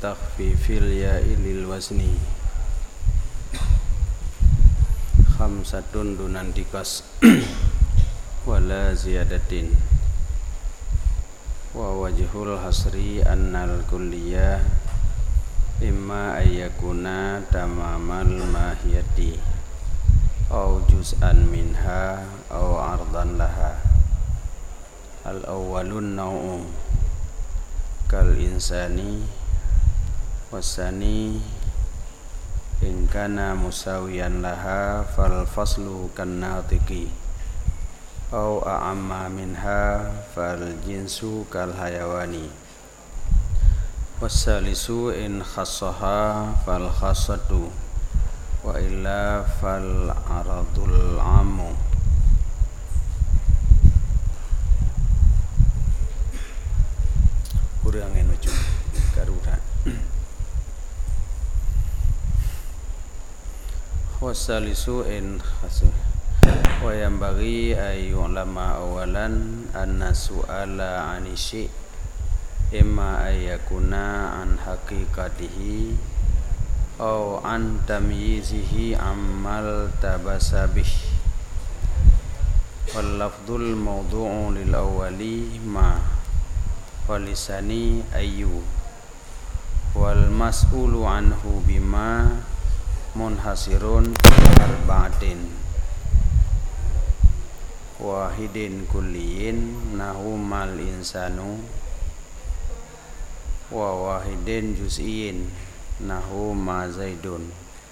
takhfifil ya'i lil wazni khamsatun dunan dikas wala ziyadatin wa wajhul hasri annal kulliyah imma ayyakuna tamamal mahiyati au juz'an minha au ardan laha. Al awwalun naw'u kal insani wasani in kana musawiyan laha fal faslu kan natiqi au a'amma minha fal jinsu kal hayawani. Wasalisu in khassaha fal khassatu wa illa fal aradul ammu. Kurang yang lucu karutan. Wasalisu in khassaha wa yanbaghi ayyulama awalan anna su'ala anishi imma ayyakuna an haqiqatihi au an tamyizihi ammal tabasabih. Wal lafdul mawdu'u lil awwali ma walisani ayyu wal mas'ulu anhu bima munhasirun arba'atin wahidin kulliyin nahumal insanu wa wahidin juz'in nahu ma zaidun.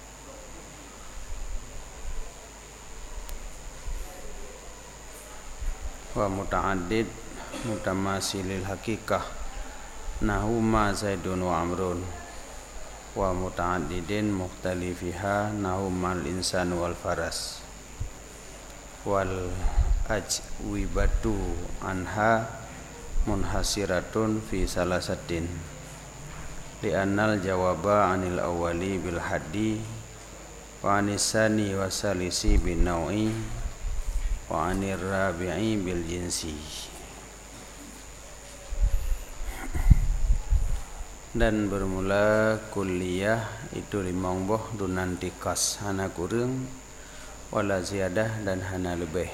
Wa muta'addid mutamasilil haqiqah nahu ma zaidun wa amrun wa muta'addidin mukhtalifiha nahu mal insan wal faras. Wal ajwibatu anha munhasiratun fi salasatin li'annal jawaba anil awwali bil haddi wa anisani wasalisi bin naw'i wa anir rabi'i bil jinsi. Dan bermula kulliyah itu limang boh dunan tikas hana kurang wala ziyadah dan hana lebih.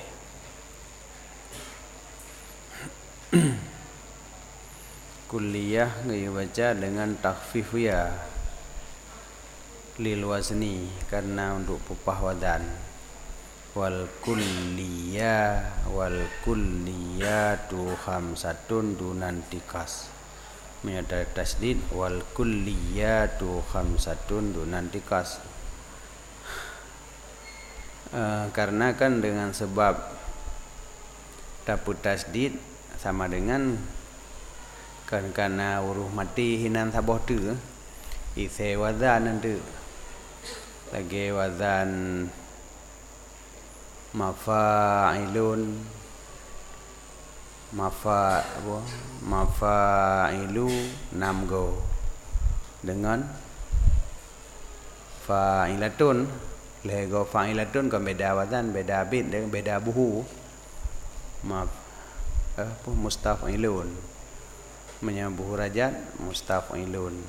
Kulliyah ngayu baca dengan takhfif ya lil wazni karena untuk pupah wadan. Wal kulliyatu khamsatun dunan tikas menyata tasdid wal kulliyatu khamsatun dunan tikas. Karena kan dengan sebab dapur tasdid sama dengan kan karena huruf mati hinan sabah tu ise wazan nanti lagi wazan mafailu namgo dengan fa'ilatun lego fa'ilatun kan beda wazan beda bit dengan beda buhu mustaf'ilun menyambuh rajat mustaf'ilun.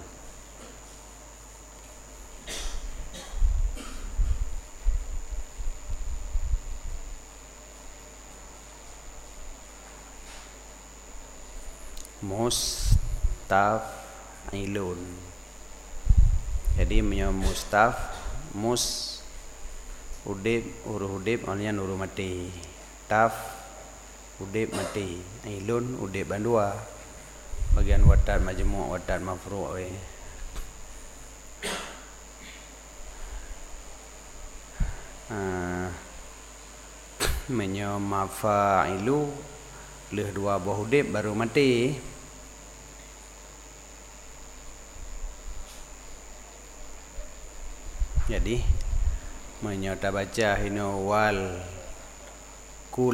Mustaf'ilun jadi menyambuh mus udib huruf udib alian huruf mati taf udib mati ilun udib bandua bagian watat majmu' watat mafru' menyo mafa'ilu leh dua buah udib baru mati. Jadi menyota baca hino wal kul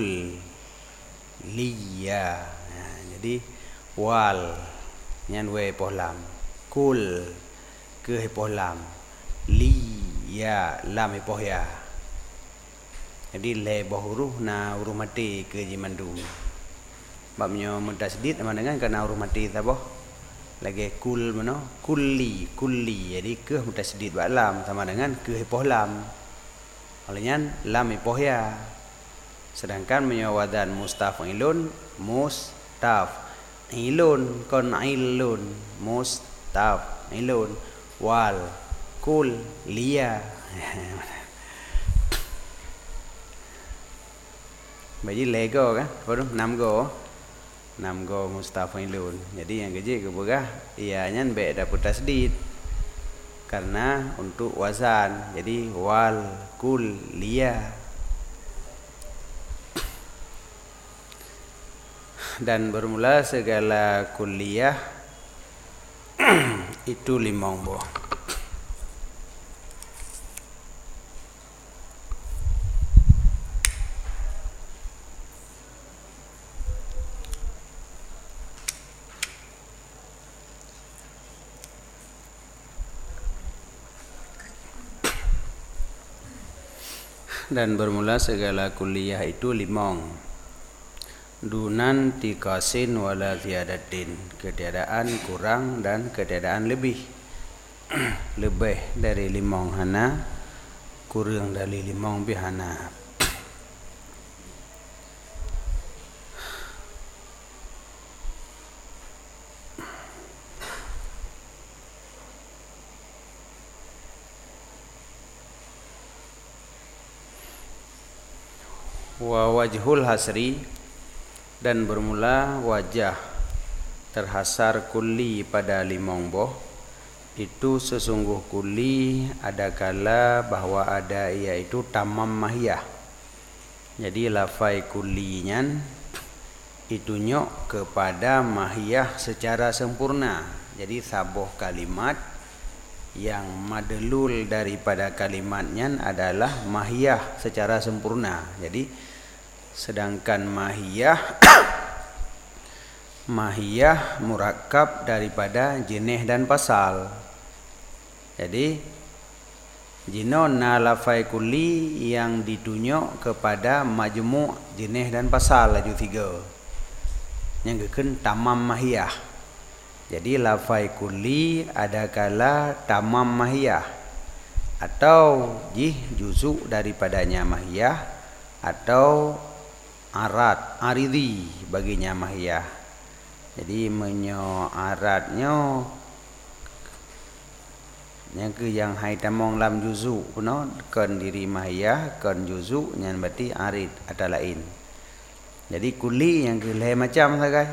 liya. Jadi wal nyan we pohlam kul ke pohlam liya lam pohya. Jadi le boh huruf na huruf mati ke jimandum. Babnya mutasdid sama dengan karena huruf mati taboh lagi kul mana kulli jadi ke mutasydid ba lam sama dengan ke ipoh lam. Olehnya lam ipoh ya. Sedangkan menyawadan mustafilun mustafilun kon ilun mustafilun wal kul liya. Jadi lego kan, baru 6 go mustafilun. Jadi yang kecil keberah ianya beda tasdid karena untuk wazan. Jadi wal kul liya. Dan bermula segala kuliah itu 5 buah. Dan bermula segala kuliah itu 5. Dunan tikasin wala ziyadatin, ketiadaan kurang dan ketiadaan lebih. Lebih dari 5 hana, kurang dari 5 bihana. Wa wajhul hasri, dan bermula wajah terhasar kulli pada 5 boh itu sesungguh kulli ada kala bahwa ada yaitu tamam mahiyah. Jadi lafai kullinyan itu nyok kepada mahiyah secara sempurna. Jadi sabuh kalimat yang madlul daripada kalimatnya adalah mahiyah secara sempurna. Jadi sedangkan mahiyah murakkab daripada jenih dan pasal. Jadi jinona lafai kulli yang ditunjuk kepada majmu' jenih dan pasal laju 3 yang gekeun tamam mahiyah. Jadi lafai kulli ada kala tamam mahiyah atau juzuk daripadanya mahiyah atau aridhi baginya mahiyah. Jadi menyo aradnya yang hai tamong lam juzu puno kan diri mahiyah kan juzu yang berarti arid ada lain. Jadi kuli yang kelai macam sagai.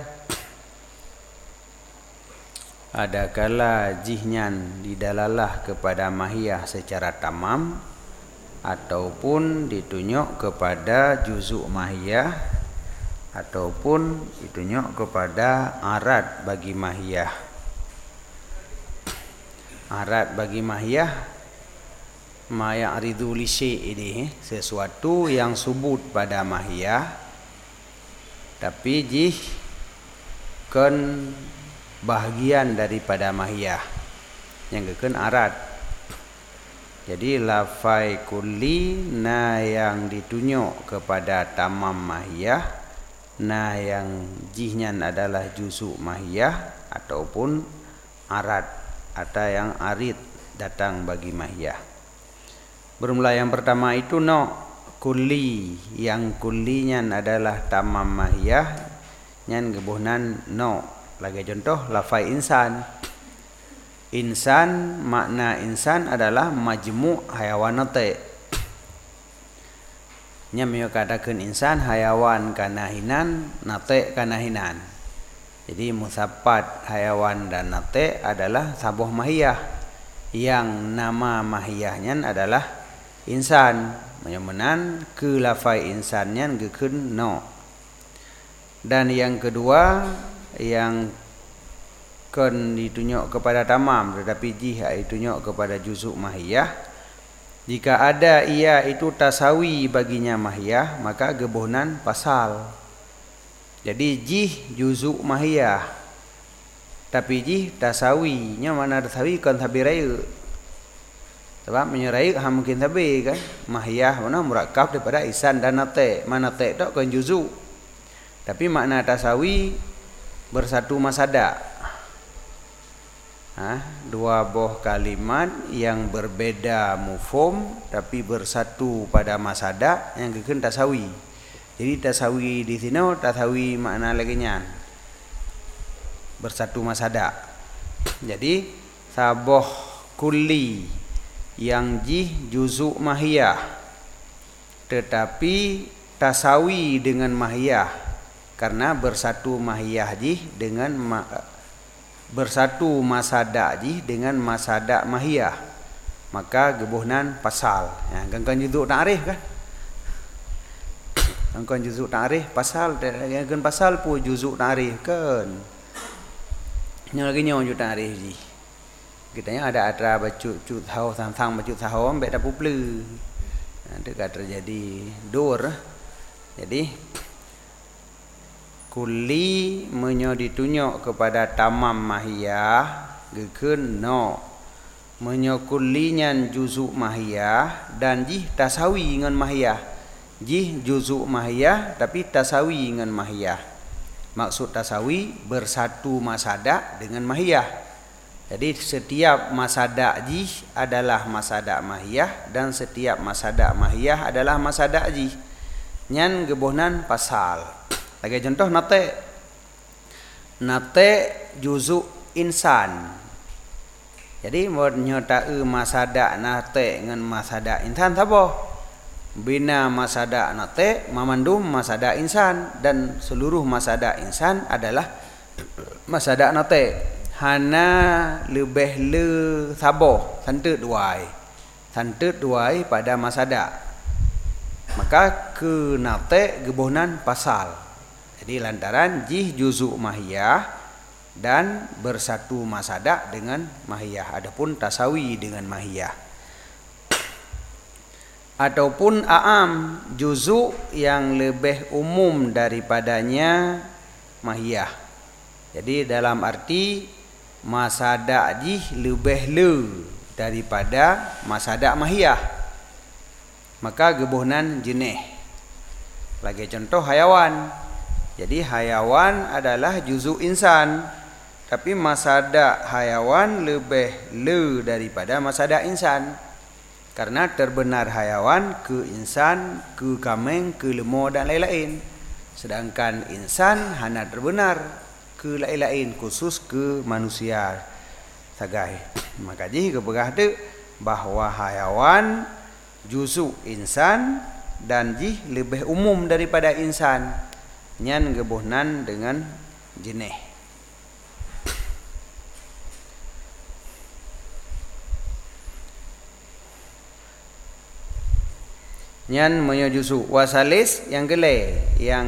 Ada kala jihnya didalalah kepada mahiyah secara tamam ataupun ditunjuk kepada juzuk mahiyah ataupun ditunjuk kepada arad bagi mahiyah. Arad bagi mahiyah ma ya'ridu li syai'i, sesuatu yang subut pada mahiyah tapi jih kan bahagian daripada mahiyah yang gekeun arad. Jadi lafai kulli na yang ditunjuk kepada tamam mahiyah, na yang jihnya adalah juzuk mahiyah ataupun arad atau yang arid datang bagi mahiyah. Bermula yang pertama itu no kulli, yang kullinya adalah tamam mahiyah nyan gebuhnan no. Lagi contoh lafai insan. Insan, makna insan adalah majmu' hayawanate. Nya mio katakeun insan hayawan kana hinan, nate kana hinan. Jadi musafat hayawan dan nate adalah sabuh mahiyah yang nama mahiyahnya adalah insan. Menyemenan ke lafai insannya gekeun no. Dan yang kedua yang kan ditunjuk kepada tamam tetapi jih ditunjuk kepada juzuk mahiyah. Jika ada ia itu tasawi baginya mahiyah maka gebuhnan pasal. Jadi jih juzuk mahiyah tapi jih tasawi nya mana tasawi kan tabi raya. Sebab menyerai mungkin tabi kan mahiyah mana murakkab daripada isan dan nate. Mana te tok kan juzuk. Tapi makna tasawi bersatu masada. Dua buah kalimat yang berbeda mufhum tapi bersatu pada masada yang gekeun tasawi. Jadi tasawi di sini tasawi makna laginya bersatu masada. Jadi saboh kulli yang juzuk mahiyah tetapi tasawi dengan mahiyah karena bersatu mahiyah dengan bersatu masada dengan masada mahiyah, maka gebuhnan pasal. Kan juzuk ta'rif kan? Kan juzuk ta'rif pasal kan pasal pun juzuk ta'rif kan. Yang lagi nyawa juzuk ta'rif ji. Kitanya ada atra bacut tahu sang bacut tahu ambek dak puple. Dekat terjadi dur. Jadi kulli menyo ditunjuk kepada tamam mahiyah gekeun no. Menyo kullinyan juzuk mahiyah dan tasawi dengan mahiyah. Juzuk mahiyah tapi tasawi dengan mahiyah. Maksud tasawi bersatu masada dengan mahiyah. Jadi setiap masada adalah masada mahiyah dan setiap masada mahiyah adalah masada nyan gebuhnan pasal. Lagi contoh nate juzuk insan. Jadi menyota masada nate dengan masada insan apa? Bina masada nate mamandum masada insan dan seluruh masada insan adalah masada nate. Hana lebih le saboh santut duai pada masada. Maka ke nate gebuhnan pasal. Jadi lantaran juzuk mahiyah dan bersatu masada dengan mahiyah. Adapun tasawi dengan mahiyah. Ataupun a'am juzuk yang lebih umum daripadanya mahiyah. Jadi dalam arti masada lebih le daripada masada mahiyah, maka gebuhnan jenis. Lagi contoh hayawan. Jadi hayawan adalah juzuk insan, tapi masada hayawan lebih le daripada masada insan. Karena terbenar hayawan ke insan, ke kameng, ke lemur dan lain-lain. Sedangkan insan hanya terbenar ke lain-lain, khusus ke manusia sagai. Maka kebegah tu bahawa hayawan juzuk insan dan lebih umum daripada insan. Nyan gebuhnan dengan jenis. Nyan menyujusuk wasalis yang kele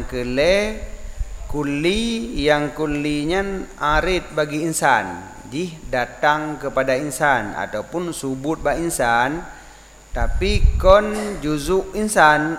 kulli yang kullinya arid bagi insan, datang kepada insan ataupun subut ba insan, tapi kon juzuk insan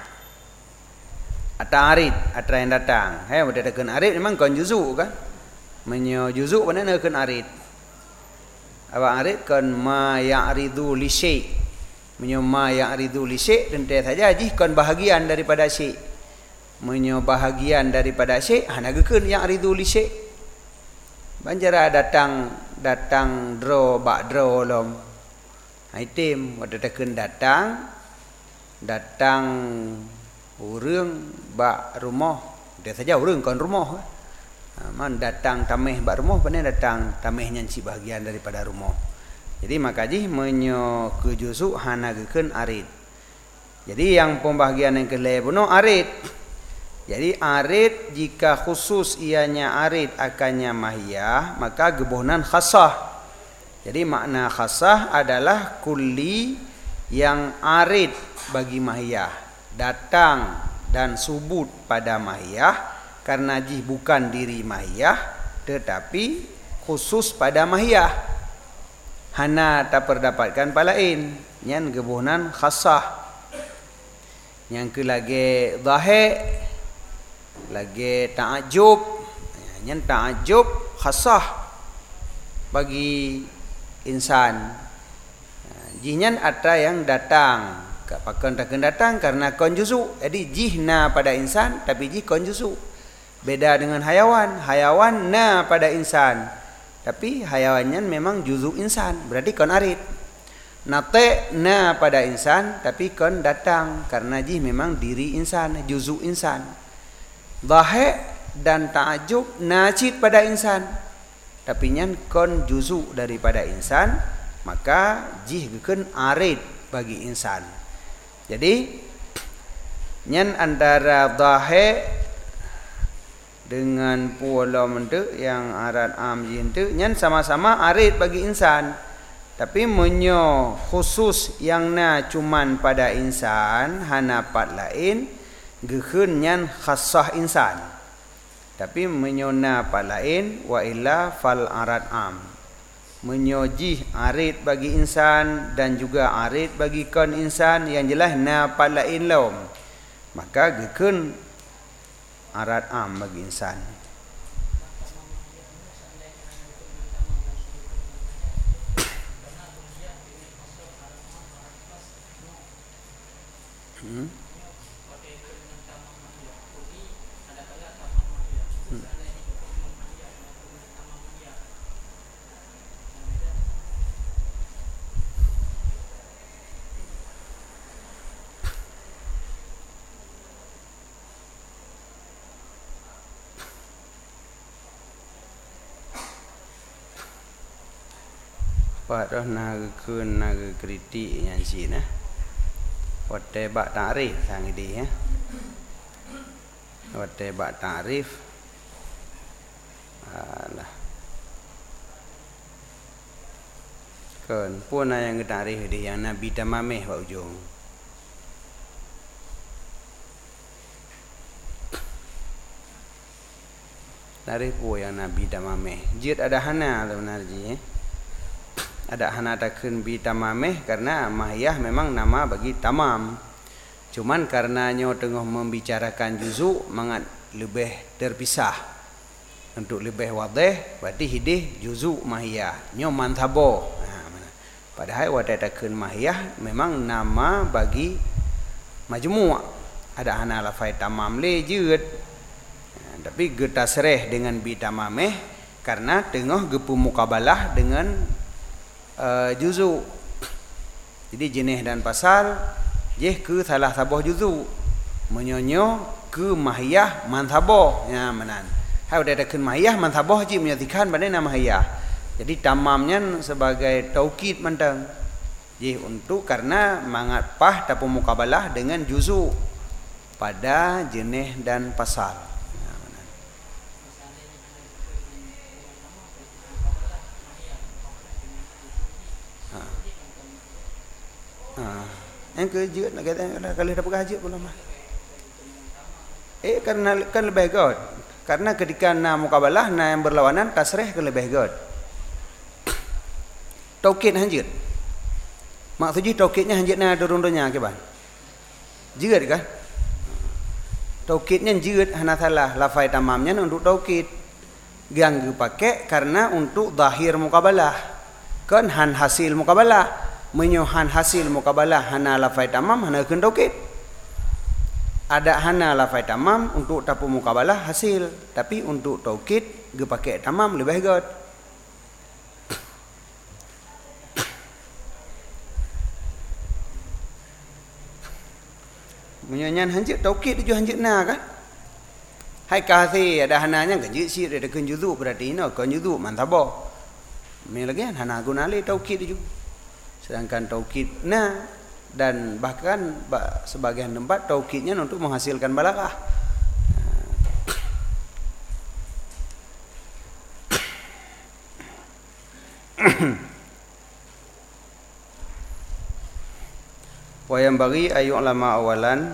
atau arid atra yang datang. Berdasarkan arid memang kon juzuk kan? Menyo juzuk mana nak kon arid? Apa arid kon ma ya'ridu li syai'. Menyo ma ya'ridu li syai' tentu saja kon bahagian daripada syai'. Menyo bahagian daripada syekh hana gekeun yang aridu li syekh. Banjara datang draw bak draw lom. Item wadatakeun datang urang bak rumah. Dia saja urang kon rumah. Man datang tameh bak rumah pandai datang tameh nyanci bahagian daripada rumah. Jadi makaji menyo ke juzuk hana gekeun arid. Jadi yang pembahagian yang kelai puno arid. Jadi arid jika khusus ianya arid akannya mahiyah, maka gebuhnan khasah. Jadi makna khasah adalah kulli yang arid bagi mahiyah, datang dan subut pada mahiyah karena bukan diri mahiyah tetapi khusus pada mahiyah. Hana tak perdapatkan palain, nyan gebuhnan khasah. Yang ke lagi zahir lagi ta'ajub, yang ta'ajub khasah bagi insan. Jinyan ada yang datang, kapan takkan datang karena kon juzuk. Jadi jihna pada insan tapi jih kon juzuk. Beda dengan hayawan, hayawan na pada insan Tapi hayawannya memang juzu insan, berarti kon arid. Nate na pada insan, tapi kon datang karena jih memang diri insan, juzu insan. Dhahik dan ta'ajub najid pada insan, tapi nyan kon juzu daripada insan, maka jih gekeun arid bagi insan. Jadi nyan antara dhahik dengan pula mentu yang arad am jintu nyan sama-sama arid bagi insan, tapi menyo khusus yang na cuman pada insan hanapat lain gekeun nyan khassah insan, tapi menyo na pat lain wa illa fal arad am, menyojih arid bagi insan dan juga arid bagi kon insan yang jelas na pat lain lom, maka gekeun arad am bagi insan. Pada naga kritik yang Cina, waktu bak tarif sang ini ya, waktu bak tarif, alah, kan pun yang tarif dia yang Nabi tamameh bak ujung, tarif pun yang Nabi tamameh, jid ada hana sebenarnya. Ada hana takun bi tamameh karena mahiyah memang nama bagi tamam. Cuman karena nyo tengah membicarakan juzu mangat lebih terpisah. Untuk lebih wadih berarti hidih juzu mahiyah. Nyo manthabo. Padahal wadah takun mahiyah memang nama bagi majmu'. Ada hana lafai tamam le jeut. Tapi getasreh dengan bi tamameh karena tengah gepu mukabalah dengan juzu. Jadi jenis dan pasal jeh ke salah sabah juzu menyonyo ke mahiyah mantabah ya menan. Hai udah ada ke mahiyah mantabah je menyatikan pada nama mahiyah. Jadi tamamnya sebagai taukid mentang. Jeh untuk karena mangat pah tapu mukabalah dengan juzu pada jenis dan pasal. Yang kejut nak kata kalau dah pakai hajat pula mah. Karena kan lebih god. Karena ketika na mukabalah na yang berlawanan tasrih kan lebih god. Taukid hajat. Maksudnya taukidnya hajat na durun-durunnya ke ban. Jeut kan? Taukidnya jeut hana salah lafai tamamnya untuk taukid. Yang dipakai karena untuk zahir mukabalah. Kan han hasil mukabalah. Menyohan hasil mukabalah hana lafai tamam hana keun taukid. Ada hana lafai tamam untuk tapu mukabalah hasil, tapi untuk taukid ge pakai tamam lebih god. Menyanyan hanjit taukid tu hanjit na kan? Hai kasi ada hananya kan jeut si ada keun juzu berarti no keun juzu mantabah. Me lagi hana guna le taukid tu. Sedangkan taukid na dan bahkan sebagian tempat taukidnya untuk menghasilkan balaghah. Wa yang bagi ayu ulama awalan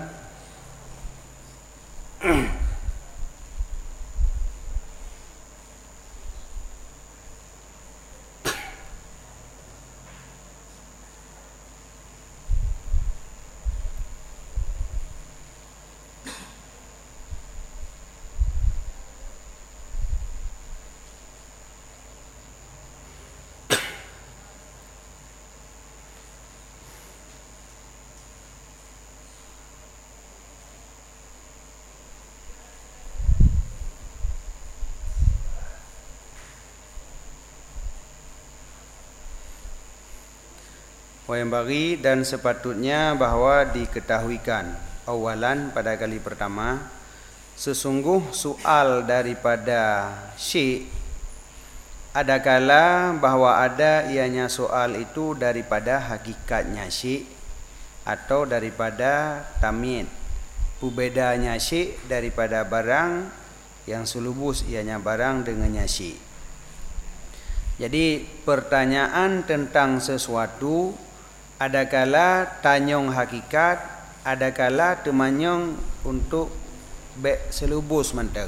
yang bagi dan sepatutnya bahwa diketahuikan awalan pada kali pertama sesungguh soal daripada syekh adakala bahwa ada ianya soal itu daripada hakikatnya syekh atau daripada tamyiz bedanya syekh daripada barang yang sulubus ianya barang dengannya syekh. Jadi pertanyaan tentang sesuatu adakala tanyong hakikat, adakala temanyong untuk selubus manteng.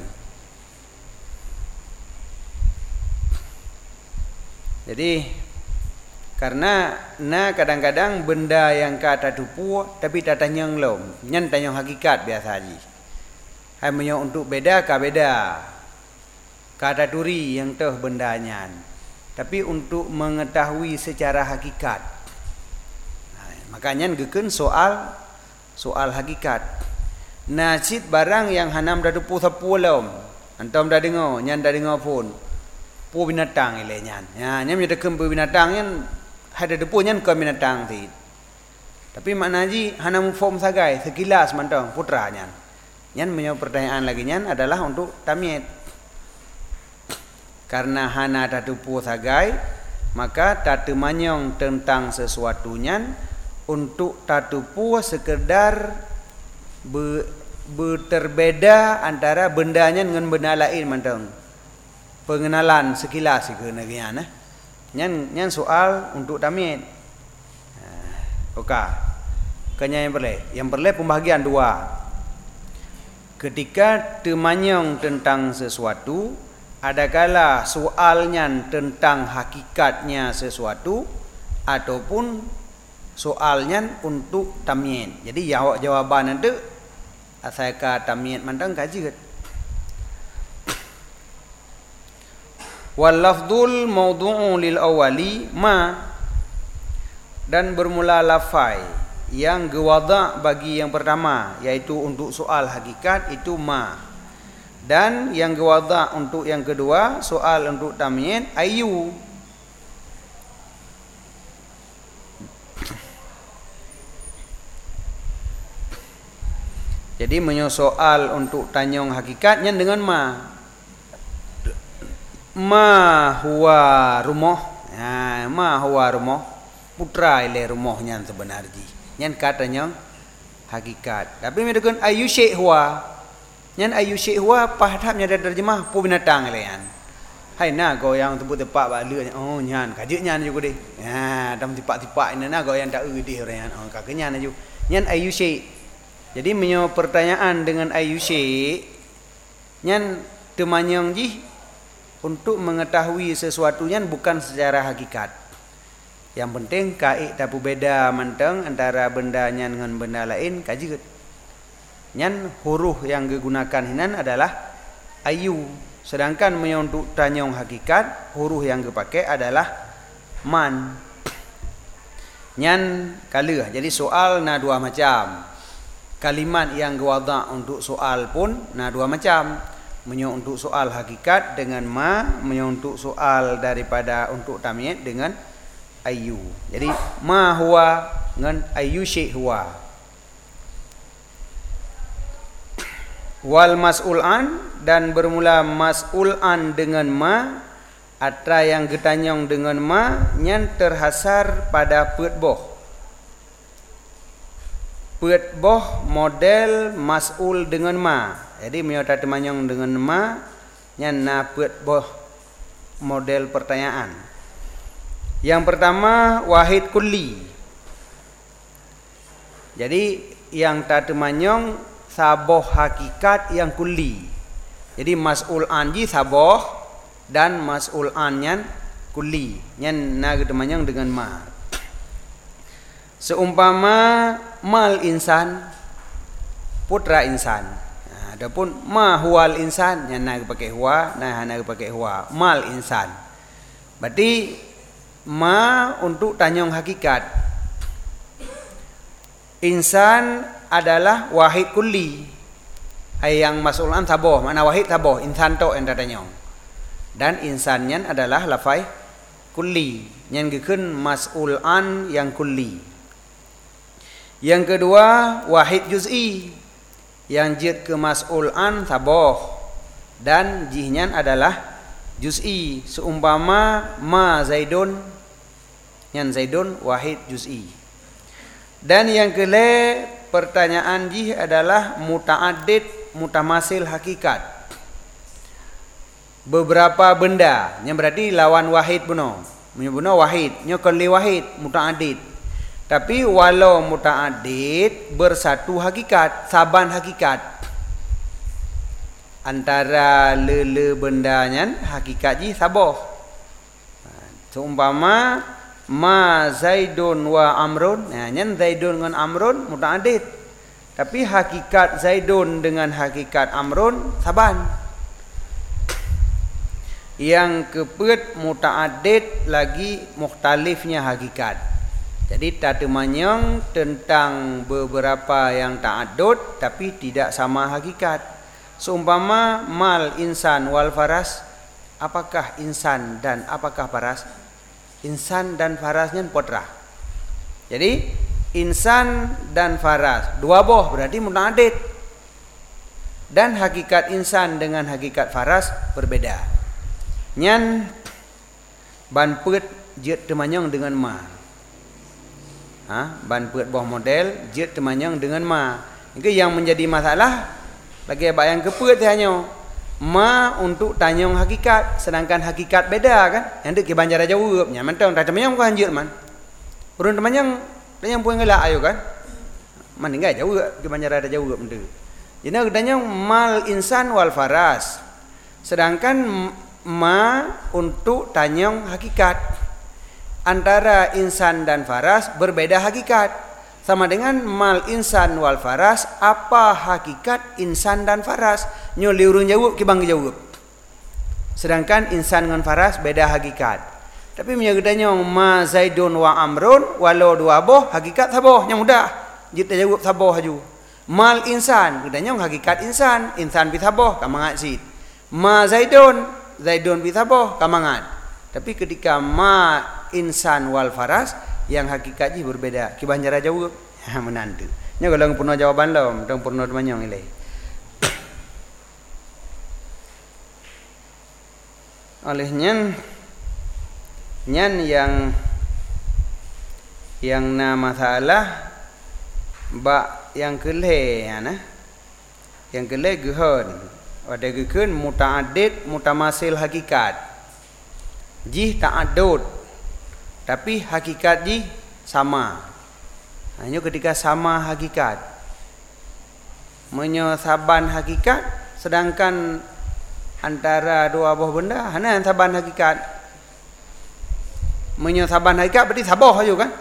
Jadi karena kadang-kadang benda yang kata tupu tapi tak tanyong lom, nyan tanyong hakikat biasa haji. Hai menyo untuk beda ka beda. Kata turi yang teh bendanya. Tapi untuk mengetahui secara hakikat. Makanya geken soal hakikat. Nasid barang yang hanam dah depu sapu lom. Antum dah dengar, nyan dah dengar pun. Pu binatang ile nyan. Ya, nyan menjadi kempu binatang nyan ada depu nyan ke binatang ti. Tapi makna haji hanam form sagai sekilas mantong putra nyan. Nyan menjawab pertanyaan lagi nyan adalah untuk tamyiz. Karena hana tatupu sagai maka tatemanyong tentang sesuatunya untuk tatupu sekedar berbeda antara bendanya dengan benda lain mantong pengenalan sekilas ke negerian nyan soal untuk tamyiz. Okey kanya yang berle pembahagian dua ketika temanyong tentang sesuatu adakala soalnya tentang hakikatnya sesuatu ataupun soalnya untuk tamyiz. Jadi jawaban itu asalkan tamyiz mantang kaji. Wal lafdul mawdu'u lil awali ma dan bermula lafai yang gewada bagi yang pertama yaitu untuk soal hakikat itu ma. Dan yang gewada untuk yang kedua soal untuk tamyiz ayu. Jadi menyoal untuk tanyong hakikatnya dengan ma huwa rumah. Ma huwa rumah putra ile rumahnya sebenarnya. Nyan katanya hakikat. Tapi mereka ayu syekh huwa. Nyan ayu syekh huwa pahatnya ada terjemah pu binatang lean. Hai na go yang tebut tepak ba leu oh nyan kaje nyan juga deh. Ha dam tipak-tipak ini na go yang tak eudih orang. Oh kakenya na ju. Nyan ayu syekh. Jadi menyo pertanyaan dengan ayu syekh nyan temanyong ji untuk mengetahui sesuatunya bukan secara hakikat. Yang penting kai tapu beda manteng antara bendanya dengan benda lain kaji. Nyan huruf yang digunakan hinan adalah ayu. Sedangkan untuk tanyong hakikat huruf yang dipakai adalah man. Nyan kala. Jadi soal na dua macam. Kalimat yang gewada untuk soal pun na dua macam. Untuk soal hakikat dengan ma, untuk soal daripada untuk tamyiz dengan ayu. Jadi ma huwa dengan ayu syekh huwa. Wal mas'ul an dan bermula mas'ul an dengan ma atra yang getanyong dengan ma nyan terhasar pada peut boh model mas'ul dengan ma. Jadi menyota temanyong dengan ma nyan na peut boh model pertanyaan. Yang pertama wahid kulli. Jadi yang tak temanyong saboh hakikat yang kulli. Jadi mas'ul anji saboh dan mas'ul anyan kulli. Nyan na gedemanyang dengan ma. Seumpama mal insan putra insan. Adapun ma huwal insan nyan na pakai huwa, na pakai huwa. Mal insan. Berarti ma untuk tanyong hakikat. Insan adalah wahid kulli. Yang mas'ulan saboh, mana wahid saboh, insan to yang tanyong. Dan insannya adalah lafai kulli. Yang gekeun mas'ul an yang kulli. Yang kedua wahid juz'i. Yang jid ke mas'ul an saboh dan jihnya adalah juz'i. Seumpama ma zaidun, yang zaidun wahid juz'i. Dan yang kele pertanyaan jih adalah muta'addid mutamasil hakikat. Beberapa benda yang berarti lawan wahid benar. Menyebutnya wahid, nya kali wahid muta'addid. Tapi walau muta'addid bersatu hakikat, saban hakikat. Antara le bendanya hakikat ji saboh. Seumpama ma zaidun wa amrun, nyen zaidun dengan amrun muta'addid. Tapi hakikat zaidun dengan hakikat amrun saban. Yang kepet muta'addid lagi mukhtalifnya hakikat. Jadi tak temanyang tentang beberapa yang ta'addud tapi tidak sama hakikat. Seumpama mal insan wal faras, apakah insan dan apakah faras? Insan dan farasnya potrah. Jadi insan dan faras dua boh berarti muta'addid. Dan hakikat insan dengan hakikat faras berbeda. Nyan ban pet jit temanyang dengan ma. Ban pet boh model jit temanyang dengan ma. Itu yang menjadi masalah lagi bayang kepet hanya ma untuk tanyong hakikat, sedangkan hakikat beda kan. Yang dek banjara jawab nya mentang tak temanyang kan jit man. Urun temanyang tanyang puang gelak ayo kan. Man enggak jawab ke banjara ada jawab mentu. Jadi tanyang mal insan wal faras. Sedangkan ma untuk tanyong hakikat. Antara insan dan faras berbeda hakikat. Sama dengan mal insan wal faras, apa hakikat insan dan faras? Nyo liurun jawab kibang jawab. Sedangkan insan dengan faras beda hakikat. Tapi menyagedanya ma zaidun wa amrun walau dua boh hakikat saboh yang mudah. Jita jawab saboh haju. Mal insan gedanya hakikat insan bi saboh kamangat sid. Ma zaidun bi saboh kamangat. Tapi ketika ma insan wal faras yang hakikatnya berbeda. Ki banjara jawab menantu. Nya kalau purna jawaban lo, dong purna temanyong ile. Olehnya nyan yang na masalah ba yang kele ana. Yang kele geun. Ada geun muta'addid mutamasil hakikat. Jih ta'addud tapi hakikat jih sama. Hanya ketika sama hakikat menyesaban hakikat, sedangkan antara dua buah benda hanya saban hakikat. Menyesaban hakikat berarti saboh aja kan.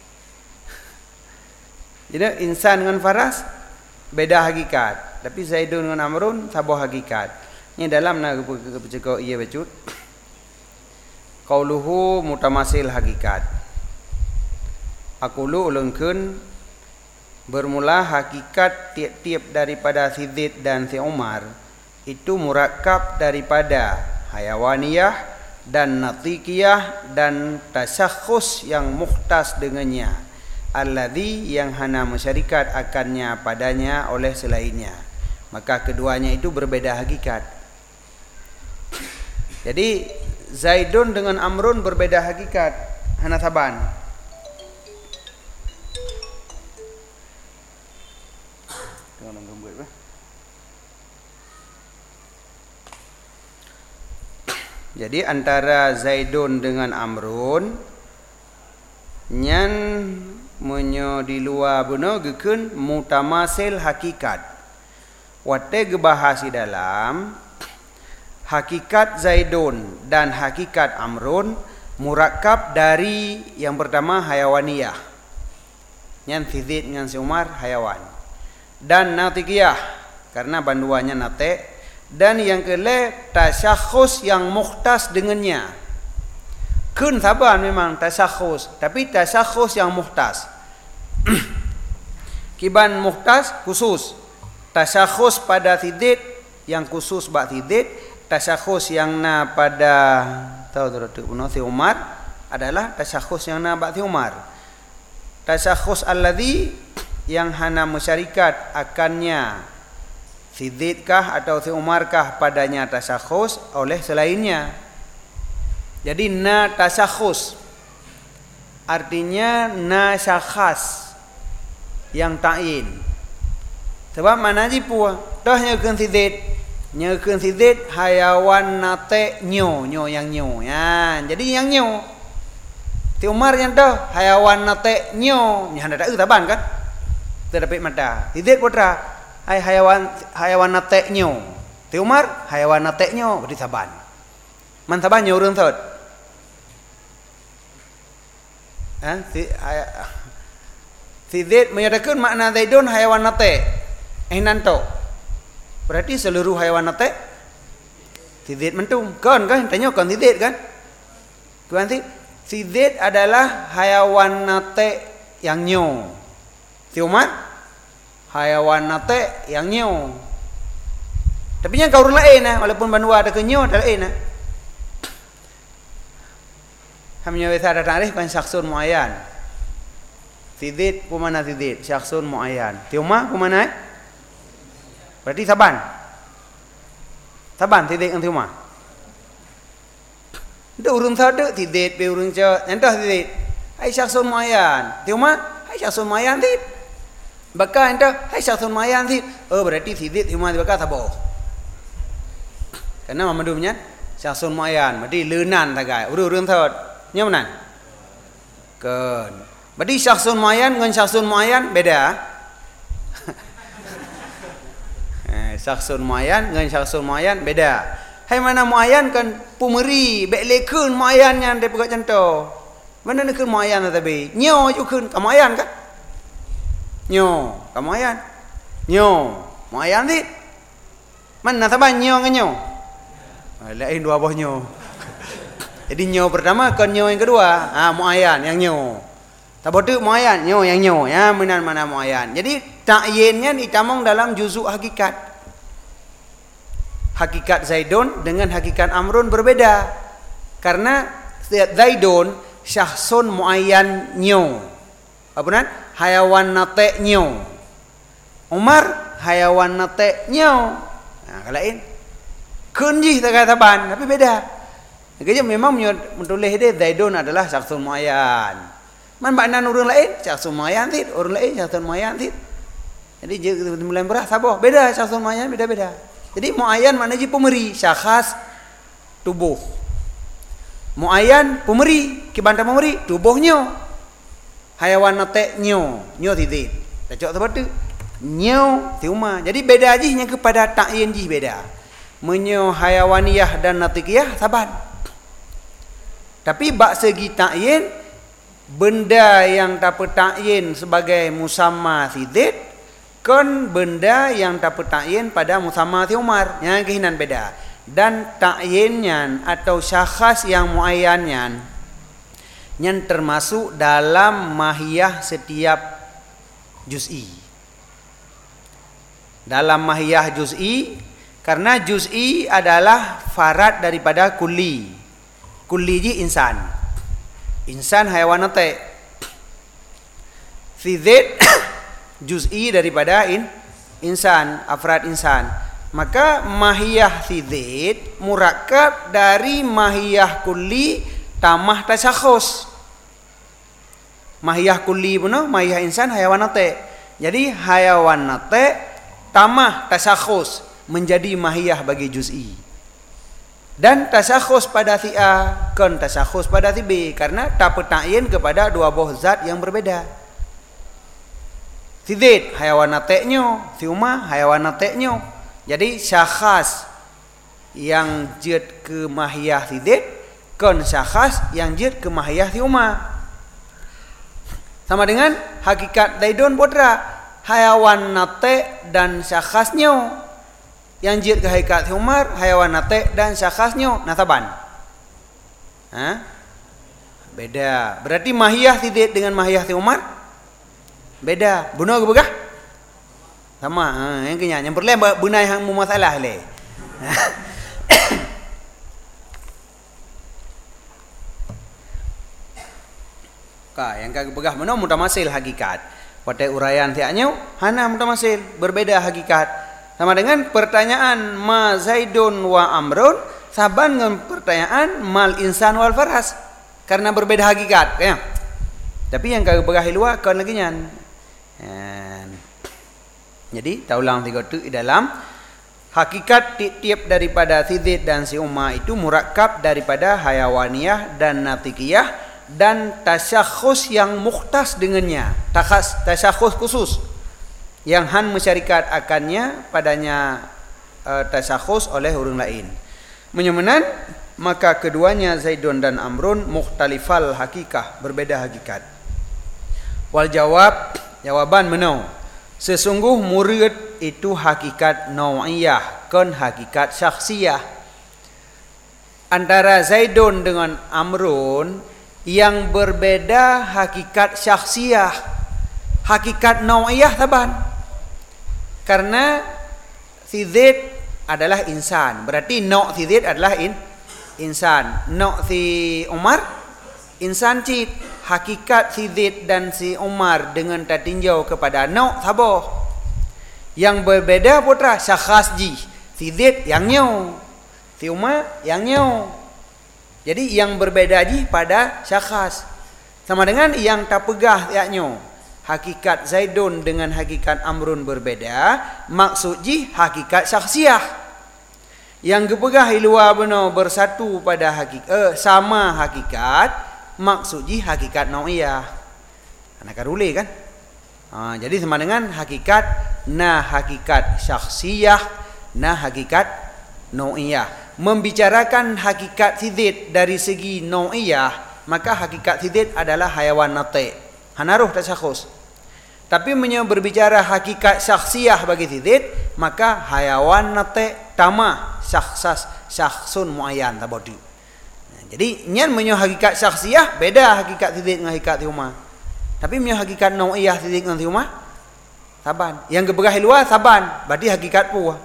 Jadi insan dengan faras beda hakikat, tapi zaidun dengan amrun saboh hakikat. Ini dalam nak kecekau iya becut. Qauluhu mutamasil hakikat. Aqulu ulungkeun bermula hakikat tiap-tiap daripada si Zaid dan si Umar itu murakkab daripada hayawaniyah dan natiqiyah dan tasyakhus yang mukhtas dengannya, alladzi yang hana masyarikat akannya padanya oleh selainnya. Maka keduanya itu berbeda hakikat. Jadi Zaidun dengan Amrun berbeda hakikat. Hana saban. Jadi antara Zaidun dengan Amrun nyan menyo di luar beno gekeun mutamasil hakikat. Wate gebahasi dalam hakikat Zaidun dan hakikat Amrun murakkab dari yang pertama hayawaniyah. Nyan si Zaid ngan si Umar hayawan. Dan natiqiyah karena banduannya nate. Dan yang kele tasyakhus yang mukhtas dengannya. Kun saban memang tasyakhus, tapi tasyakhus yang mukhtas. Kiban mukhtas khusus. Tasyakhus pada Zaid yang khusus bak Zaid, tasyakhus yang na pada tahu tu si Umar adalah tasyakhus yang na ba'ti Umar. Tasyakhus alladhi yang hana musyarikat akannya si Zaid kah atau si Umar kah padanya tasyakhus oleh selainnya. Jadi na tasyakhus artinya na syakhas yang ta'yin. Sebab mana ji pua dah nyekeun si Zaid hayawan nate nyo yang nyo ya. Jadi yang nyo ti Umar yang dah hayawan nate nyo nya hendak taban kan terdapat mata si Zaid putra hayawan nate nyo ti Umar hayawan nate nyo berarti saban man saban nyo urang thot si Zaid menyatakan makna Zaidun hayawan nate nanto berarti seluruh hayawan nate si Zaid mentung kan tanya kan si Zaid kan si Zaid adalah hayawan nate yang nyo si Umar hayawan nate yang nyo tapi yang kau orang lain walaupun banua ada ke nyo ada lain hamnya wesa ada tarikh kan syaksun muayyan si Zaid pemana si Zaid syaksun muayyan si Umar pemana berarti saban titik ang Umar itu urung sada titik pe urung cha entah titik ai syaksun muayyan ti Umar ai syaksun muayyan ti baka entah ai syaksun muayyan ti berarti titik ti Umar baka sabo karena mamadumnya syaksun muayyan berarti leunan tagai urung thot nya menan kan berarti syaksun muayyan dengan syaksun muayyan beda. Syaksun muayyan dengan syaksun muayyan beda. Hai mana muayyan kan pumeri beklekeun muayyan yang depa contoh. Mana nekeun muayyan tapi nyo jukeun ka muayyan kan? Nyo ka muayyan. Nyo muayyan ti. Mana saban nyo ngan nyo? Lain dua buah nyo. Jadi nyo pertama kan nyo yang kedua. Muayyan yang nyo. Tabotu muayyan nyo yang nyo ya mana muayyan. Jadi ta'yinnya ditamong dalam juzuk hakikat. Hakikat Zaidun dengan hakikat Amrun berbeda. Karena Zaidun syahsun muayyan nyo. Apa nan? Hayawan nate nyo. Umar hayawan nate nyo. Nah, kalain kunji taban tapi beda. Jadi memang menulis dia Zaidun adalah syahsun muayyan. Man makna urang lain syahsun muayyan ti, urang lain syahsun muayyan ti. Jadi mulai berah saboh beda syahsun muayyan beda-beda. Jadi muayyan makna ji pemeri syakhas tubuh. Muayyan pemeri kibanta pemeri tubuhnya. Hayawan nate nyo titik. Cocok seperti nyo ti Umar. Jadi beda ji nya kepada ta'yin ji beda. Menyo hayawaniyah dan natikiyah saban. Tapi bak segi ta'yin benda yang dapat ta'yin sebagai musamma si Zaid kan benda yang dapat ta'yin pada musamma si Umar yang kehinan beda. Dan ta'yinnya atau syakhas yang muayyannya yang termasuk dalam mahiyah setiap juz'i. Dalam mahiyah juz'i karena juz'i adalah farad daripada kulli. Kulli ji insan. Insan hayawan nate. Si Zaid juz'i daripada insan, afrad insan. Maka mahiyah si Zaid murakkab dari mahiyah kulli tamah tasyakhus. Mahiyah kulli puno mahiyah insan hayawan nate. Jadi hayawan nate tamah tasyakhus menjadi mahiyah bagi juz'i. Dan tasyakhus pada si A kan tasyakhus pada si B karena dapat ta'yin kepada dua buah zat yang berbeda. Si Zaid hayawan nateknya, si Umar hayawan nateknya. Jadi syakhas yang jid ke mahiyah si Zaid kan syakhas yang jid ke mahiyah si Umar. Sama dengan hakikat Zaidun putra hayawan natek dan syakhasnya. Yang jid ke hakikat si Umar hayawan natek dan syakhasnya nasaban. Beda. Berarti mahiyah si Zaid dengan mahiyah si Umar beda. Benar ke begah? Sama. Yang kenyang. Yang perlahan benar yang masalah le. Yang kagak begah meno mutamasil hakikat. Pada uraian tiaknya hana mutamasil berbeda hakikat. Sama dengan pertanyaan ma Zaidun wa Amrun saban dengan pertanyaan mal insan wal faras karena berbeda hakikat ya. Tapi yang kagak begah luar kan lagi nyan. Jadi taulang tiga tu dalam hakikat tiap daripada si Zaid dan si Umar itu murakkab daripada hayawaniyah dan natikiyah dan tasyakhus yang mukhtas dengannya, tasyakhus khusus yang han masyarakat akannya padanya tasyakhus oleh orang lain. Menyemenan maka keduanya Zaidun dan Amrun mukhtalifal hakikah, berbeda hakikat. Wal jawaban menau sesungguh murid itu hakikat nau'iyah kan hakikat syakhsiyah. Antara Zaidun dengan Amrun yang berbeda hakikat syakhsiyah, hakikat nau'iyah taban. Karena si Zaid adalah insan, berarti nau' si Zaid adalah insan. Nau' si Umar insan cit. Hakikat si Zaid dan si Umar dengan tertinjau kepada nau' saboh. Yang berbeda putra syakhas ji. Si Zaid yang nyaw, si Umar yang nyaw. Jadi yang berbeda ji pada syakhas. Sama dengan yang tak pegah yaknyo. Hakikat Zaidun dengan hakikat Amrun berbeda. Maksud ji hakikat syakhsiyah. Yang kepegah luar benar bersatu pada hakikat sama hakikat. Maksud ji hakikat nau'iyah. Anak karule kan? Jadi sama dengan hakikat hakikat syakhsiyah, hakikat nau'iyah. Membicarakan hakikat si Zaid dari segi nau'iyah, maka hakikat si Zaid adalah hayawan nati', hanaruh tasyakhus. Tapi berbicara hakikat syakhsiyah bagi si Zaid, maka hayawan nati' tamah syakhsun muayyan tabadi. Jadi nyan hakikat syakhsiyah beda hakikat si Zaid dengan hakikat si Umar. Tapi hakikat nau'iyah si Zaid dengan si Umar saban. Yang keberah luar saban, berarti hakikat puah.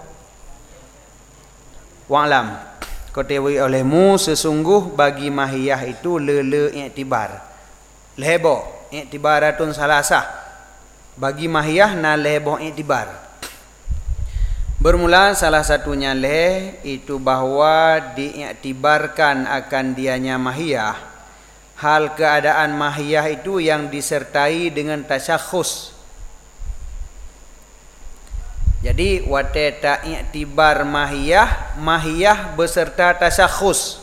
Wa'lam kotewi olehmu sesungguh bagi mahiyah itu lele i'tibar. Lehebo i'tibaratun salasah. Bagi mahiyah na lehebo i'tibar. Bermula salah satunya leh itu bahwa diiktibarkan akan dianya mahiyah. Hal keadaan mahiyah itu yang disertai dengan tasyakhus. Jadi wate ta i'tibar mahiyah beserta tasyakhus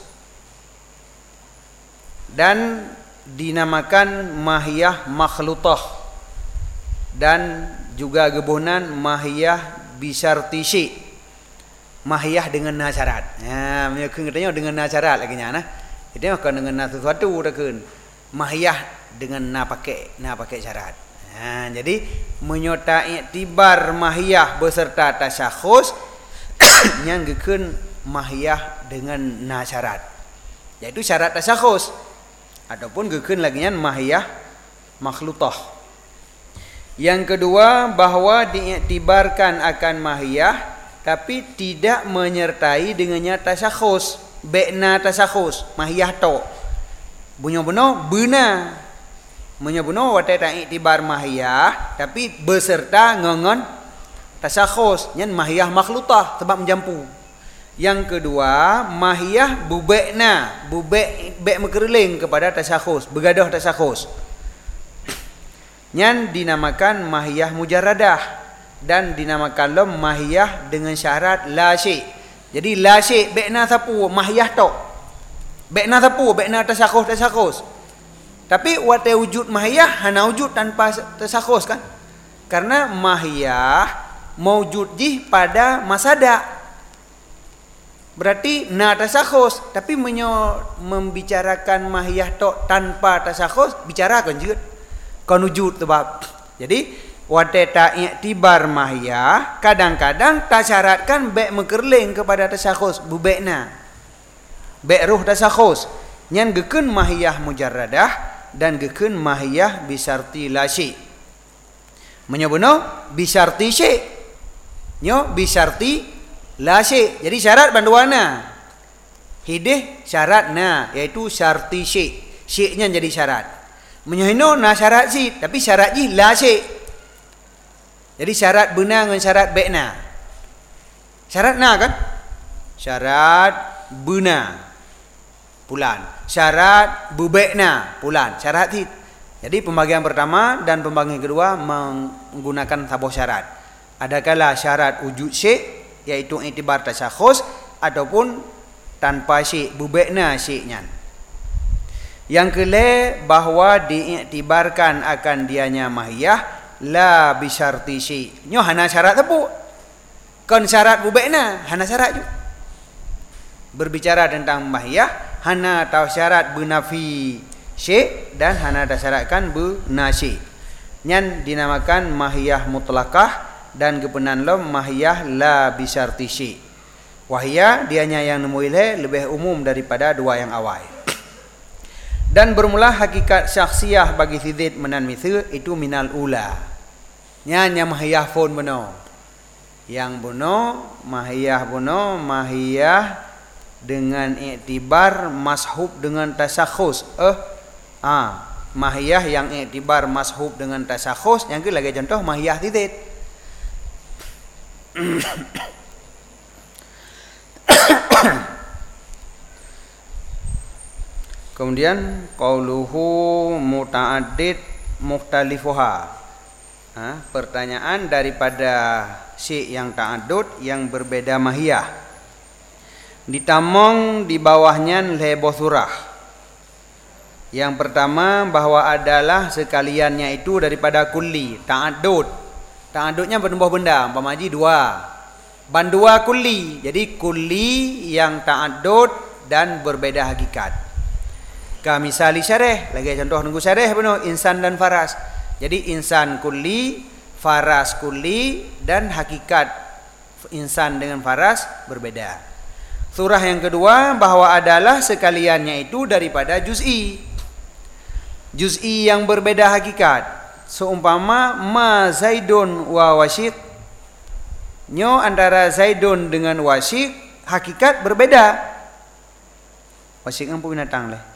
dan dinamakan mahiyah makhlutah dan juga gebunan mahiyah bisyarti syai', mahiyah dengan syarat. Menyekun katanya dengan syarat lagi nya nah. Jadi akan dengan sesuatu takun mahiyah dengan pakai syarat. Jadi menyota i'tibar mahiyah beserta tasyakhus yang gekeun mahiyah dengan syarat, yaitu syarat tasyakhus ataupun gekeun lagi nya mahiyah makhlutah. Yang kedua bahwa diiktibarkan akan mahiyah tapi tidak menyertai dengannya tasyakhus, be'na tasyakhus mahiyah to bunyo-bunyo beuna menyebuno wate ta iktibar mahiyah tapi beserta ngongon tasyakhus nyen mahiyah makhlutah sebab menjampu. Yang kedua mahiyah bubekna bek mekerling kepada tasyakhus, begadah tasyakhus nyen dinamakan mahiyah mujarradah dan dinamakan lom mahiyah dengan syarat la syai'. Jadi la syai' bekna sapu mahiyah tok, bekna sapu bekna tasyakhus. Tapi wate wujud mahiyah hana wujud tanpa tasyakhus kan? Karena mahiyah mawjud jih pada masada. Berarti tasyakhus, tapi membicarakan mahiyah tok tanpa tasyakhus bicarakan juga kan wujud sebab. Jadi wate ta i'tibar mahiyah kadang-kadang tasyaratkan bek mekerling kepada tasyakhus bubekna. Bek ruh tasyakhus nyan gekeun mahiyah mujarradah dan gekeun mahiyah bisyarti la syai'. Menyebuno bisyarti syai'. Nyo bisyarti la syai'. Jadi syarat banduana. Hidih syaratna yaitu syarti syai'. Syai'-nya jadi syarat. Menyohino na syarat si, tapi syarat ji la si. Jadi syarat benar dengan syarat be'na. Syarat na kan? Syarat benar pulan. Syarat be'na pulan. Syarat hit. Jadi pembagian pertama dan pembagian kedua menggunakan sabuh syarat. Adakala syarat wujud syek yaitu iktibar tasyakhus ataupun tanpa syek be'na syeknya. Yang kelima bahawa diiktibarkan akan dianya mahiyah la bisyarti syek. Nyo hana syarat tepu. Kon syarat be'na hana syarat juga. Berbicara tentang mahiyah hana atau syarat benafi syek dan hana dasyaratkan benasy. Nyan dinamakan mahiyah mutlakah dan kepenan lo mahiyah la bisyarti syek. Wahia dianya yang nemuileh lebih umum daripada dua yang awal. Dan bermula hakikat syakhsiyah bagi sidid menan mithil itu minal ula. Nyan yang mahiyah pun benar. Yang benar mahiyah dengan iktibar mashub dengan tasakhus. Mahiyah yang iktibar mashub dengan tasakhus. Yang ke lagi contoh mahiyah tidid. Kemudian qauluhu muta'addid mukhtalifuha. Pertanyaan daripada syek yang ta'addud yang berbeda mahiyah. Ditamong di bawahnya lebo surah. Yang pertama bahwa adalah sekaliannya itu daripada kulli, ta'addud. Ta'addudnya bernubuh benda, umpamaji dua. Bandua kulli. Jadi kulli yang ta'addud dan berbeda hakikat. Kamisali syarih, lagi contoh nunggu syarih benar, insan dan faras. Jadi insan kulli, faras kulli dan hakikat insan dengan faras berbeda. Surah yang kedua bahwa adalah sekaliannya itu daripada juz'i. Juz'i yang berbeda hakikat. Seumpama ma Zaidun wa Wasyiq. Nyo antara Zaidun dengan Wasyiq hakikat berbeda. Wasyiq kan binatang lah.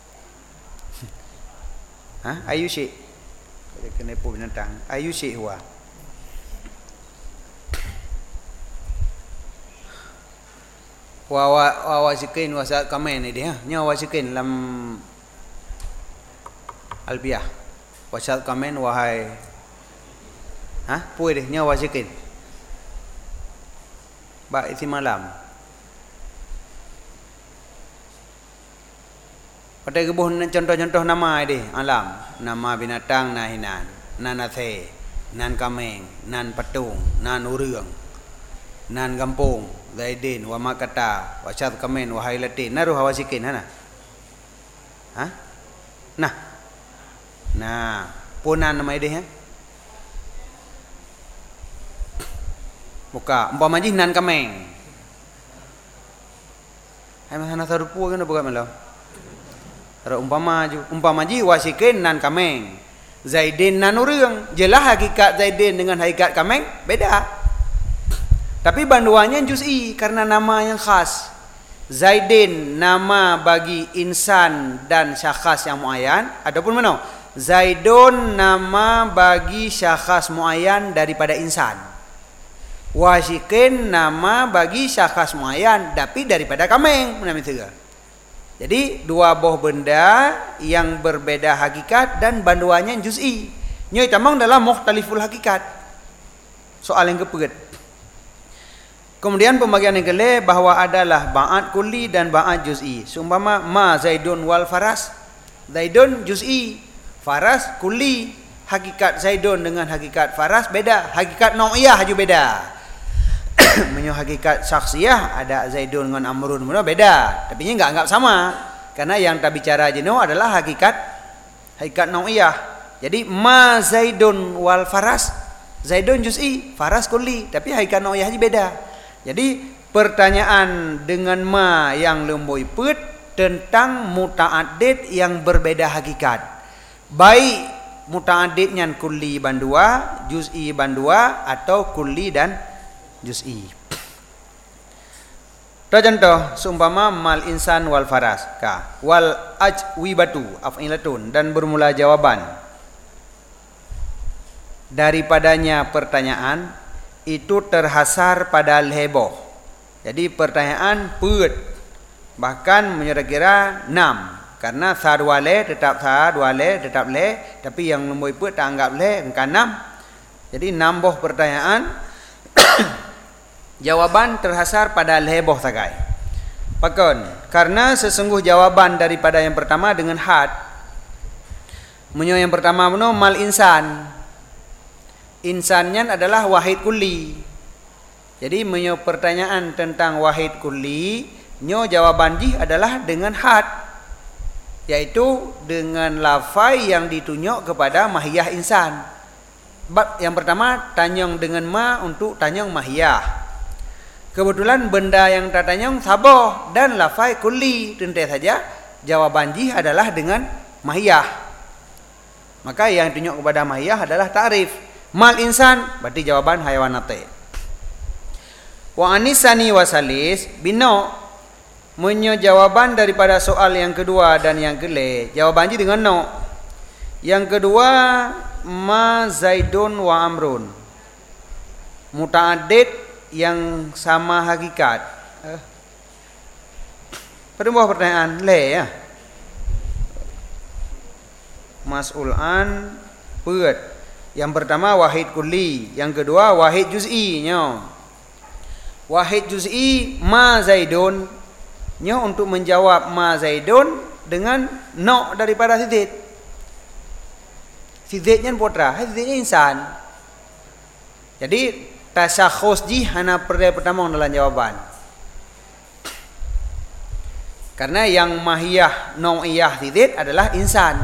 Ayu syik. Kena binatang. Ayu syik huwa. Wa wasikin wasat kamen ni dia. Nya wasikin lam albiah. Wasat kamen wahai. Puai deh nya wasikin. Ba isi malam. Pada kebuh contoh-contoh nama deh alam. Nama binatang nahinan. Nan athe. Nan kameng. Nan patung. Nan urang. Nan gampung. Zaidin wa makata wa syad kamen wa hailatin naru hawasikin hana. Nah punan nama dia buka umpama ji nan kameng hai mana sarupu kan buka melo ra umpama ji wasikin nan kameng Zaidin nan urang jelas hakikat Zaidin dengan hakikat kameng beda. Tapi banduannya juz'i karena nama yang khas. Zaidin nama bagi insan dan syakhs yang muayyan. Adapun mana? Zaidun nama bagi syakhs muayyan daripada insan. Wasyikin nama bagi syakhs muayyan tapi daripada kameng. Jadi dua buah benda yang berbeda hakikat dan banduannya juz'i. Nyoi tamang dalam mukhtaliful hakikat. Soal yang kepegat. Kemudian pembagian yang kelima bahwa adalah ba'at kulli dan ba'at juz'i. Seumpama ma Zaidun wal faras. Zaidun juz'i, faras kulli. Hakikat Zaidun dengan hakikat faras beda. Hakikat nau'iyah juga beda. Menyo hakikat syakhsiyah ada Zaidun dengan Amrun beda. Tapi enggak anggap sama. Karena yang kita bicara jeno adalah hakikat nau'iyah. Jadi ma Zaidun wal faras. Zaidun juz'i, faras kulli. Tapi hakikat nau'iyah juga beda. Jadi pertanyaan dengan ma yang lemboi put tentang muta'addid yang berbeda hakikat. Baik muta'addidnya kulli bandua, juz'i bandua atau kulli dan juz'i. Contoh seumpama mal insan wal faras ka wal ajwibatu af'ilatun dan bermula jawaban daripadanya pertanyaan itu terhasar pada heboh. Jadi pertanyaan peut bahkan menyera-kira 6 karena sa dua le tetap sa dua le tetap le tapi yang nombor peut tak anggap le angka 6. Jadi 6 boh pertanyaan jawaban terhasar pada heboh sagai. Pakon karena sesungguh jawaban daripada yang pertama dengan had. Menyo yang pertama meno mal insan. Insannya adalah wahid kulli. Jadi menyo pertanyaan tentang wahid kulli, nyo jawaban jih adalah dengan had, yaitu dengan lafai yang ditunjuk kepada mahiyah insan. Bab yang pertama tanyong dengan ma untuk tanyong mahiyah. Kebetulan benda yang tertanyong saboh dan lafai kulli, tentu saja jawaban jih adalah dengan mahiyah. Maka yang ditunjuk kepada mahiyah adalah ta'rif. Mal insan berarti jawaban hayawan nate. Wa anisani wasalis bino menyo jawaban daripada soal yang kedua dan yang kele. Jawaban jih dengan no. Yang kedua ma zaidun wa amrun. Muta'addid yang sama hakikat. Pada buah pertanyaan le ya. Mas'ulan peut. Yang pertama wahid kulli, yang kedua wahid juz'i nyo. Wahid juz'i ma zaidun nyo untuk menjawab ma zaidun dengan no daripada sidid. Sididnya putra, sididnya insan. Jadi tasakhus ji hana pertama dalam jawaban. Karena yang mahiyah nau'iyah sidid adalah insan.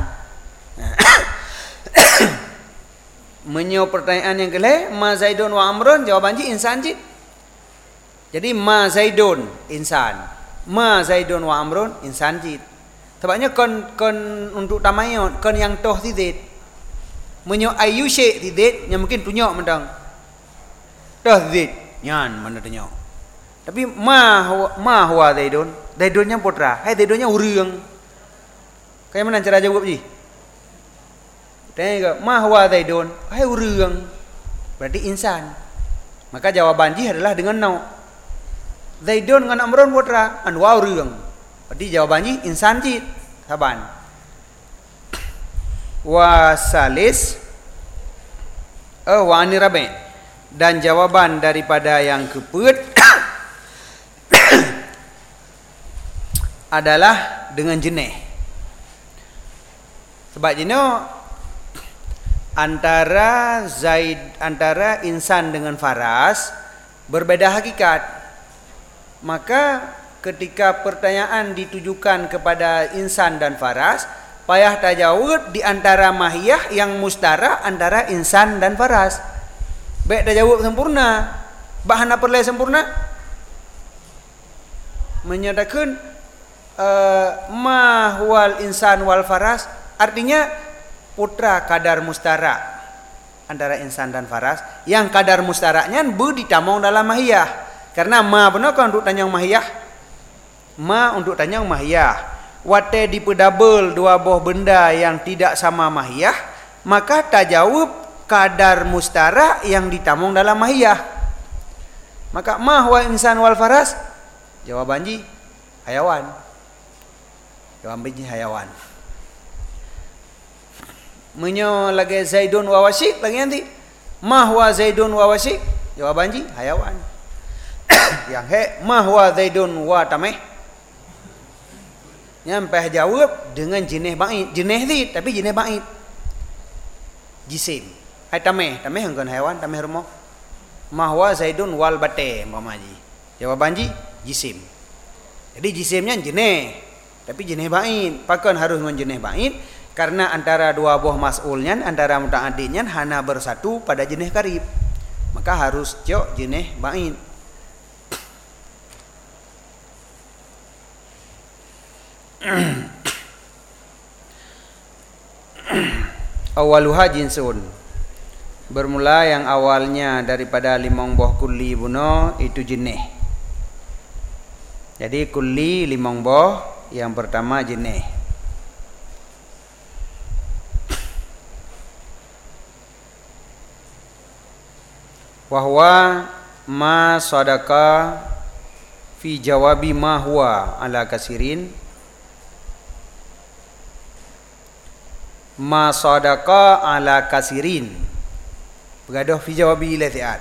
Menyo pertanyaan yang kele ma zaidun wa amrun jawaban ji insan ji. Jadi ma zaidun insan, ma zaidun wa amrun insan ji. Sebabnya kon untuk tamayun kon yang toh sidid. Menyo ayu syai sidid yang mungkin tunjuk mentang dah zid nyan mana tanya. Tapi ma huwa zaidun, zaidunnya putra, hai zaidunnya urang. Kayak mana cara jawab ji? Tanya ke ma huwa zaidun, hai urang. Berarti insan. Maka jawaban ji adalah dengan no. Zaidun dengan amrun putra, an wa urang. Berarti jawaban ji insan ji. Saban. Wa salis wa anirabe. Dan jawaban daripada yang kepeut adalah dengan jenis. Sebab jenis antara insan dengan faras berbeda hakikat. Maka ketika pertanyaan ditujukan kepada insan dan faras, payah tajawud di antara mahiyah yang mustara antara insan dan faras. Baik dah jawab sempurna. Bahana perlai sempurna menyatakan ma huwal insan wal faras, artinya putra kadar mustara antara insan dan faras, yang kadar mustaraknya ditamong dalam mahiyah. Karena ma benar kan untuk tanyang mahiyah, ma untuk tanyang mahiyah. Wate dipedabel dua buah benda yang tidak sama mahiyah, maka tajawub kadar mustara yang ditamong dalam mahiyah. Maka ma huwa insan wal faras jawaban ji hayawan. Jawaban ji hayawan. Menyo lagi zaidun wa wasik lagi nanti ma huwa zaidun wa wasik jawaban ji hayawan. Yang he ma huwa zaidun wa tameh nyampe jawab dengan jenis bait, jenis ni tapi jenis bait. Jisim. Hai tameh hangkan haiwan, tameh rumah. Mahwa zaidun wal bate mamaji. Jawaban ji jisim. Jadi jisimnya jenis, tapi jenis bait. Pakon harus menjenis bait karena antara dua buah mas'ulnya, antara muta'addidnya hana bersatu pada jenis karib. Maka harus cok jenis bait. Awaluha jinsun. Bermula yang awalnya daripada limang buah kulli buno itu jenis. Jadi kulli limong boh, yang pertama jenis. Wahwa ma sadaka fi jawabi ma huwa ala kasirin. Ma sadaka ala kasirin. Bergaduh fi jawabi latiat.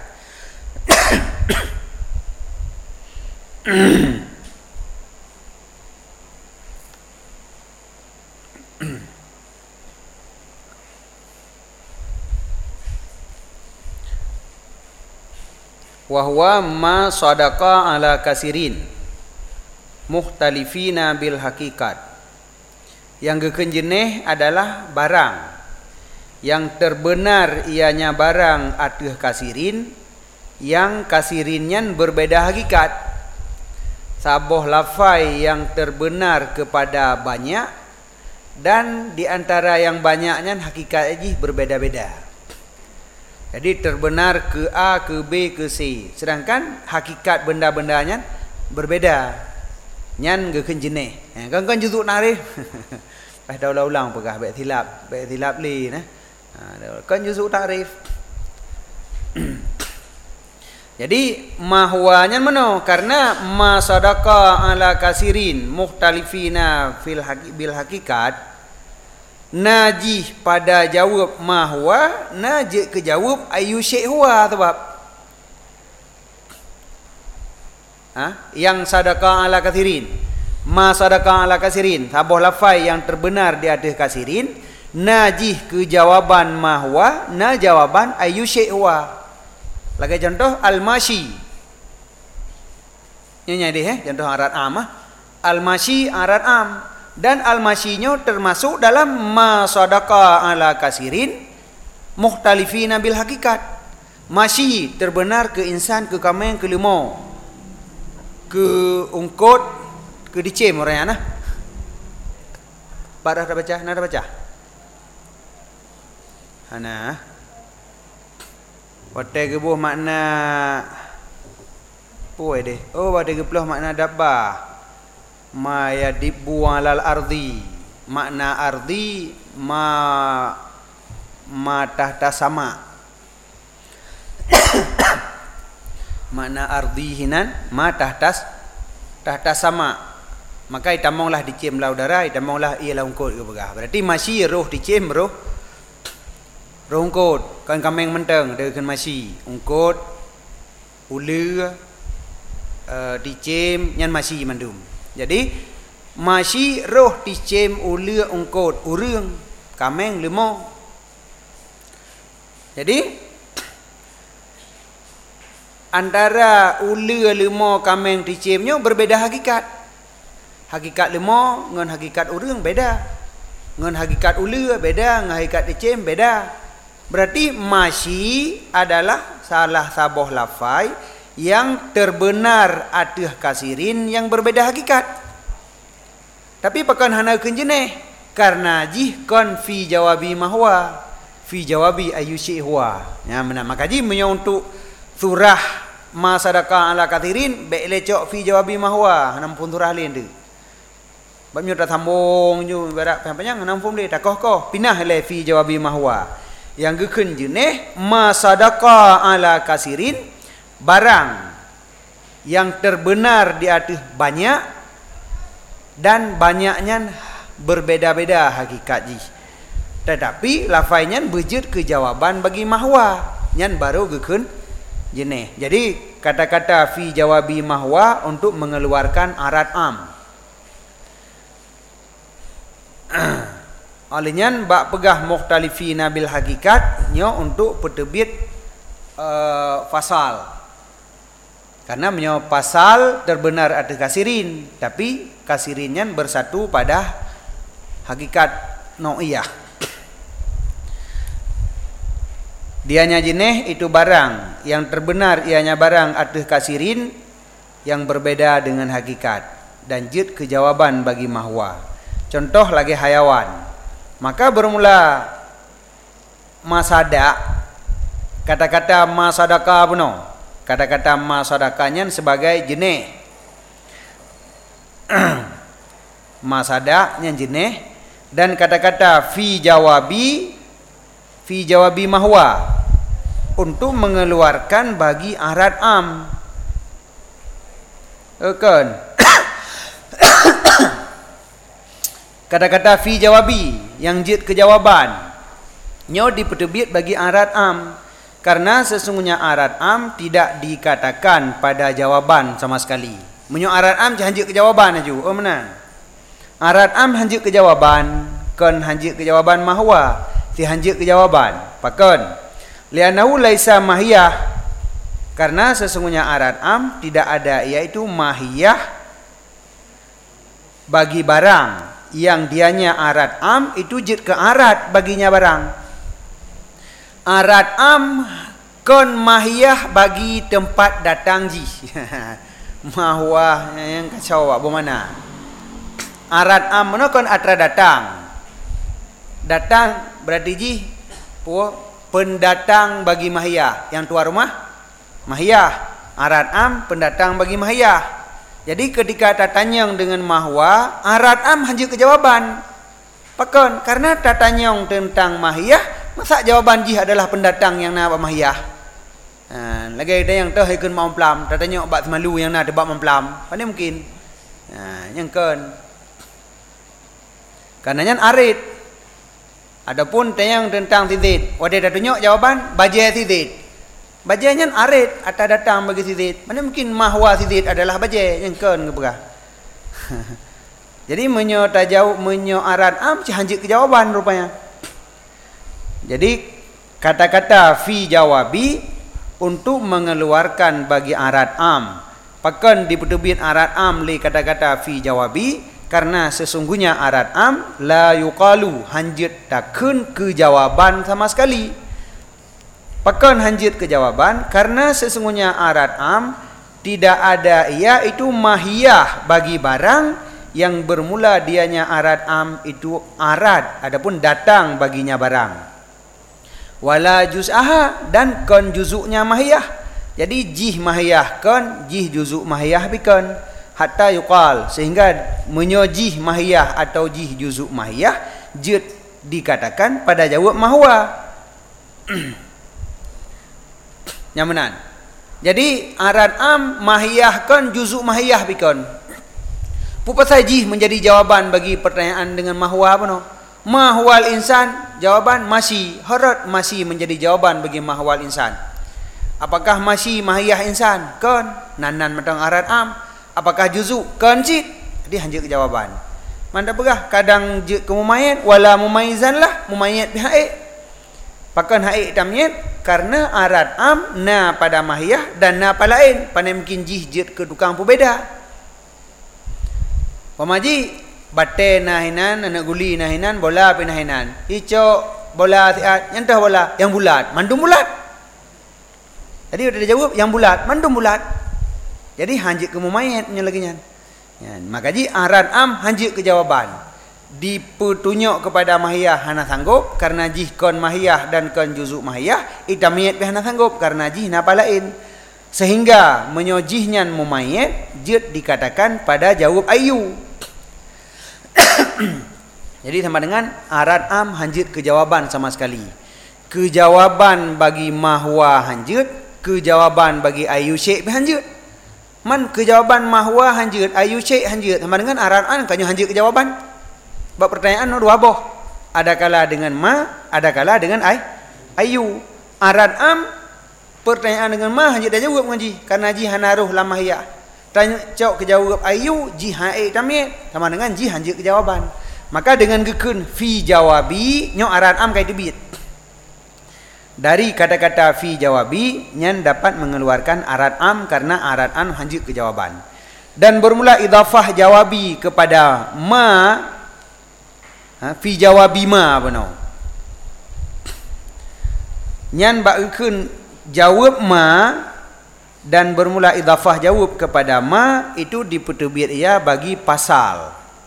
Wahwa ma sadaqa ala kasirin mukhtalifina bil hakikat. Yang kekenjenih adalah barang yang terbenar ianya barang atuh kasirin, yang kasirinnya berbeda hakikat. Saboh lafai yang terbenar kepada banyak, dan di antara yang banyaknya hakikat aja berbeda-beda. Jadi terbenar ke A, ke B, ke C. Sedangkan hakikat benda-bendanya berbeda. Nyan ke jenis. Kan juzuk narif. Dah ulang-ulang pegah baik tilap li nah. Kan juzuk tarif. Jadi mahwanya mana? Karena ma sadaqa ala kasirin mukhtalifina bil hakikat. Najih pada jawab mahwa, najih ke jawab ayu syai' huwa sebab yang sadaqah ala kasirin, ma sadaqah ala kasirin, sabuh lafai yang terbenar di atas kasirin, najih ke jawaban mahwa, na jawaban ayu syai' huwa. Lagi contoh al-mashi. Ini contoh arat am. Al-mashi arat am. Dan al-masyinya termasuk dalam ma sadaqa ala kasirin mukhtalifina bil hakikat. Masyi terbenar ke insan, ke kameng, ke limau, ke ungkot, ke dicem orang nah. Pak dah baca, nak dah baca. Hana. Watai gebuh makna puai deh. Oh, watai gebuh makna dabbah. Ma yadibbu alal ardi, makna ardi ma tahta sama. Makna ardi hinan ma tahta sama. Maka itamonglah dicem lah udara, itamonglah ialah ungkut ke begah. Berarti masih roh dicem roh ungkut. Kan kameng menteng dengan masih ungkut ulu dicem nyan masih mandum. Jadi masih roh dicem ulu ungkut urang kameng lemau. Jadi antara ulu lemau kameng dicemnya berbeda hakikat. Hakikat lemau dengan hakikat urang beda. Dengan hakikat ulu beda, dengan hakikat dicem beda. Berarti masih adalah salah sabuh lafai yang terbenar atas kasirin yang berbeda hakikat. Tapi pakan hana kenjeneh karena jih kon fi jawabi mahwa, fi jawabi ayyushi huwa. Ya mana maka ji punya untuk surah ma sadaqa ala kasirin be lecok fi jawabi mahwa hanam pun surah lain tu. Babnya dah sambung ju barak panjang hanam pun dia takoh pinah le fi jawabi mahwa. Yang kekenjeneh ma sadaqa ala kasirin barang yang terbenar di atas banyak dan banyaknya berbeda-beda hakikat ji. Tetapi lafainya berjud ke jawaban bagi mahwa nyan baru gekun jenis. Jadi kata-kata fi jawabi mahwa untuk mengeluarkan arat am. Alinyan bak pegah mukhtalifina bil hakikat nyo untuk peterbit fasal. Karena menyo pasal terbenar atas kasirin, tapi kasirinnya bersatu pada hakikat nau'iyah. Dianya jenis itu barang yang terbenar ianya barang atas kasirin yang berbeda dengan hakikat dan jid kejawaban bagi mahwa. Contoh lagi hayawan. Maka bermula masada. Kata-kata masadaka puno. Kata-kata masadakanya sebagai jenis. Masada yang jenis. Dan kata-kata fi jawabi mahwa untuk mengeluarkan bagi arat am. Kan? Kata-kata fi jawabi yang jid kejawaban nyo dipertebit bagi arat am, karena sesungguhnya arat am tidak dikatakan pada jawaban sama sekali. Menyo arat am hanjit kejawaban aja. Oh mana? Arat am hanjit kejawaban, kan hanjit kejawaban mahwa, si hanjit kejawaban. Pakon. Li'annahu laisa mahiyah, karena sesungguhnya arat am tidak ada, yaitu mahiyah bagi barang yang dianya arat am itu jid ke arat baginya barang. Arat am kon mahiyah bagi tempat datang ji. Mahwa yang kacau apa mana? Arat am mana kon atra datang. Datang berarti ji pendatang bagi mahiyah. Yang tuan rumah mahiyah. Arat am pendatang bagi mahiyah. Jadi ketika tatanyong dengan mahwa, arat am hanjit kejawaban. Pakon, karena tatanyong tentang mahiyah, masa jawaban jih adalah pendatang yang nak mahiyah. Lagi ada yang teh ikut mau pelam, tatanyong bak semalu yang nak debak memplam. Mana mungkin? Yang kan. Karenanya arit. Adapun tanyong tentang tidit, wadah tatanyong jawaban bajai tidit. Bajainya arit atau datang bagi sidit. Mana mungkin mahwa sidit adalah bajai yang kan ke berah. Jadi menyo tajawab menyo arat am hanjit kejawaban rupanya. Jadi kata-kata fi jawabi untuk mengeluarkan bagi arat am. Pakan dipertebit arat am li kata-kata fi jawabi, karena sesungguhnya arat am la yuqalu hanjit takun kejawaban sama sekali. Pakan hanjit kejawaban, karena sesungguhnya arat am tidak ada, iaitu mahiyah bagi barang yang bermula dianya arat am itu arat, adapun datang baginya barang. Wala juz'aha, dan kon juzuknya mahiyah. Jadi jih mahiyah kon, jih juzuk mahiyah bikon, hatta yuqal, sehingga menyojih mahiyah atau jih juzuk mahiyah jid dikatakan pada jawab mahwa. Nyamanan. Jadi arat am mahiyah kan juzuk mahiyah bikon. Pupasai jih menjadi jawaban bagi pertanyaan dengan mahwa apa no? Mahwal insan, jawaban masih. Harat masih menjadi jawaban bagi mahwal insan. Apakah masih mahiyah insan? Kan nanan matang arat am. Apakah juzuk? Kan cik. Jadi hanjit jawaban. Manda pegah kadang jid ke mumayyiz wala mumayyizan lah, mumayyiz bihai. Pakan haik tamyid, karena arat am na pada mahiyah dan na pada lain. Pandai mungkin jid ke tukang berbeza. Pemaji bate nahinan, anak guli nahinan, bola pinahinan. Hijau bola siat, yang bola yang bulat, mandum bulat. Jadi udah dijawab yang bulat, mandum bulat. Jadi hanjit ke mumayyiz lagi nya. Ya, maka ji arat am hanjit ke jawaban. Dipetunjuk kepada mahiyah hana sanggup, karena jih kon mahiyah dan kon juzuk mahiyah itamiyat bi hana sanggup, karena jih napa lain, sehingga menyojihnya mumayyiz jid dikatakan pada jawab ayu. Jadi sama dengan arat am hanjit kejawaban sama sekali. Kejawaban bagi mahwa hanjit, kejawaban bagi ayu syekh hanjit. Man kejawaban mahwa hanjit, ayu syekh hanjit, sama dengan arat am kanyo hanjit kejawaban. Bab pertanyaan no dua boh. Ada kala dengan ma, ada kala dengan ayu. Arat am pertanyaan dengan ma hanjit dah jawab ngaji, karena ji hanaruh lamahiyah. Tanya cok kejawab ayu ji hae tamit sama dengan ji hanjit kejawaban. Maka dengan gekun fi jawabi nyo arat am kai tebit. Dari kata-kata fi jawabi nyan dapat mengeluarkan arat am, karena arat am hanjit kejawaban. Dan bermula idhafah jawabi kepada ma. Fi jawabi ma apa no? Nyan bakun jawab ma dan bermula idhafah jawab kepada ma itu dipertebit ia bagi pasal.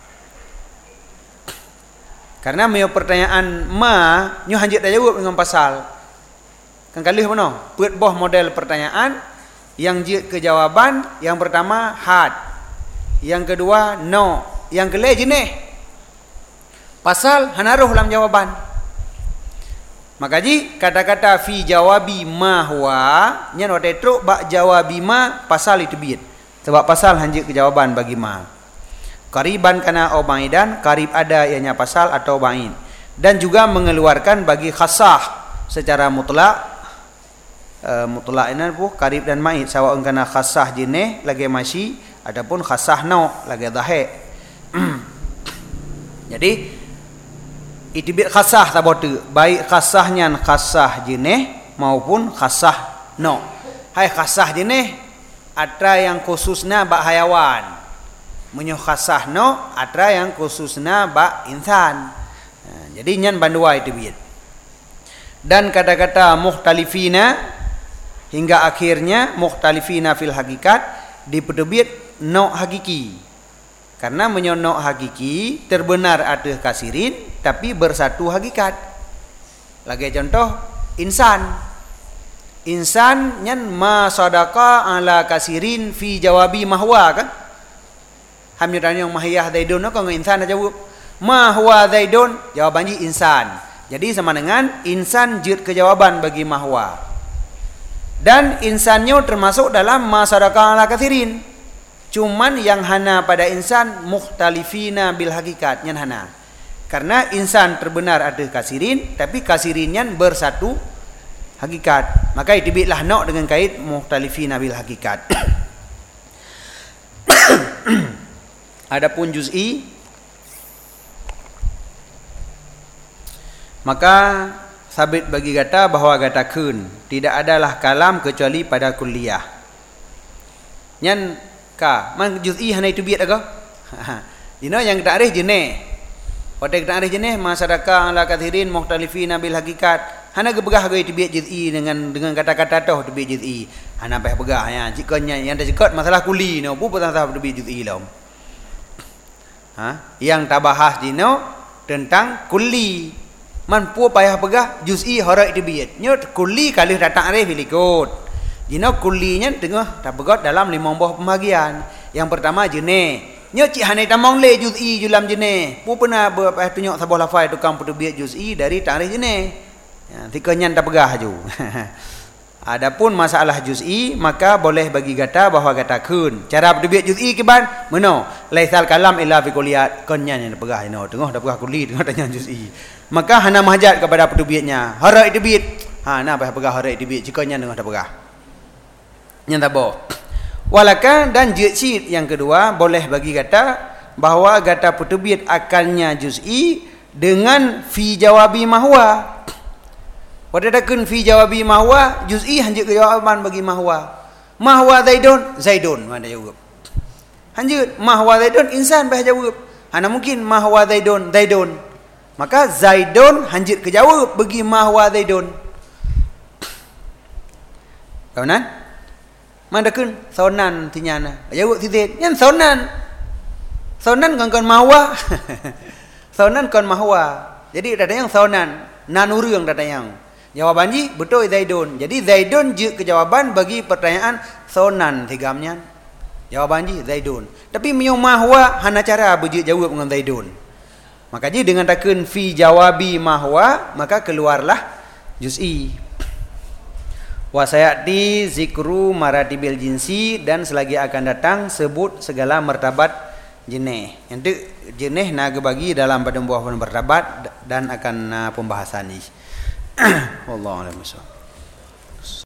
Karena meyo pertanyaan ma nyo hanjit dah jawab dengan pasal. Kan kalih apa no? Put boh model pertanyaan yang jid ke jawaban, yang pertama had, Yang kedua no. Yang kelima jenis. Pasal hanaruh dalam jawaban. Maka ji kata-kata fi jawabi ma huwa nyan wate truk bak jawabi ma pasal itu bid. Sebab pasal hanjik ke jawaban bagi ma. Qariban kana au baidan, qarib ada ianya pasal atau bain. Dan juga mengeluarkan bagi khasah secara mutlak. Mutlak ini pun qarib dan ma'id sawa'un kana khasah jenis lagi masyi adapun khasah nau lagi zahir. Jadi itibit khasah tabotu baik khasahnya khasah jenis maupun khasah nau. Hai khasah jenis ada yang khususnya bak hayawan. Menyo khasah nau ada yang khususnya bak insan. Jadi nyan bandua itibit. Dan kata-kata mukhtalifina hingga akhirnya mukhtalifina fil hakikat diperbit no hakiki. Karena menyonok hakiki terbenar ada kasirin tapi bersatu hakikat. Lagi contoh insan. Insan nyan ma sadaqa ala kasirin fi jawabi mahwa kan? Hamdan yang mahiyah zaidun kan insan aja jawab. Ma huwa zaidun jawabannya insan. Jadi sama dengan insan jid kejawaban bagi mahwa. Dan insannya termasuk dalam masyarakat ala kathirin. Cuman yang hana pada insan mukhtalifina bil hakikat yang hana. Karena insan terbenar ada kasirin, tapi kasirinnya bersatu hakikat. Maka itibitlah nok dengan kait mukhtalifina bil hakikat. Adapun juz'i, maka sabit bagi kata bahawa kata kun tidak adalah kalam kecuali pada kulliyah. Nyan ka man juz'i hana itu biat aga. Dino yang ta'rif jenis. Pada ta'rif jenis masyarakat ala kathirin mukhtalifina bil hakikat. Hana gebegah ga itu biat juz'i dengan kata-kata tu biat juz'i. Hana payah begah ya. Jika yang dah cekot masalah kuli no pu patah biat juz'i lam. Yang tak bahas dino tentang kuli. Man pu payah pegah juz'i harak dibiyat. Nyot kulli kali dah ta'rif ikut. Jino kullinya tengah tak begot dalam 5 buah pembahagian. Yang pertama jenis. Nyot cik hanai tamang le juz'i julam jenis. Pu pernah berpayah tunjuk sabah lafai tukang pu biyat juz'i dari ta'rif jenis. Ya, tikanya tak pegah ju. Adapun masalah juz'i maka boleh bagi kata bahawa kata kun. Cara biyat juz'i kiban meno laisal kalam illa fi kulliyat. Konnya yang pegah ino tengah dah pegah kulli tengah tanya juz'i. Maka hana mahajat kepada pedubitnya. Harak idibit. Nah payah pegah harak idibit. Jikanya dengar dah pegah. Yang tabah. Walaka dan juz'i yang kedua boleh bagi kata bahawa kata pedubit akalnya juz'i dengan fi jawabi mahwa. Pada dakun fi jawabi mahwa juz'i hanjut ke jawaban bagi mahwa. Mahwa zaidun zaidun mana jawab. Hanjut mahwa zaidun insan payah jawab. Hana mungkin mahwa zaidun zaidun. Maka zaidun hanjit ke jawab bagi mahwa zaidun. Kawanan? Mana kun sonan tinyana. Jawab si zaid. Yang sonan. Sonan kan mahwa. Sonan kan mahwa. Jadi data yang sonan, nanurung data yang. Jawaban ji betul zaidun. Jadi zaidun je ke jawaban bagi pertanyaan sonan tigamnya. Jawaban ji zaidun. Tapi miyo mahwa hana cara berje jawab dengan zaidun. Maka jadi dengan takun fi jawabi mahwa maka keluarlah juz'i. Wa sayati zikru maratibil jinsi dan selagi akan datang sebut segala martabat jenis. Nanti jenis nak bagi dalam pada buah martabat dan akan pembahasan ini. Wallahu a'lam bishawab.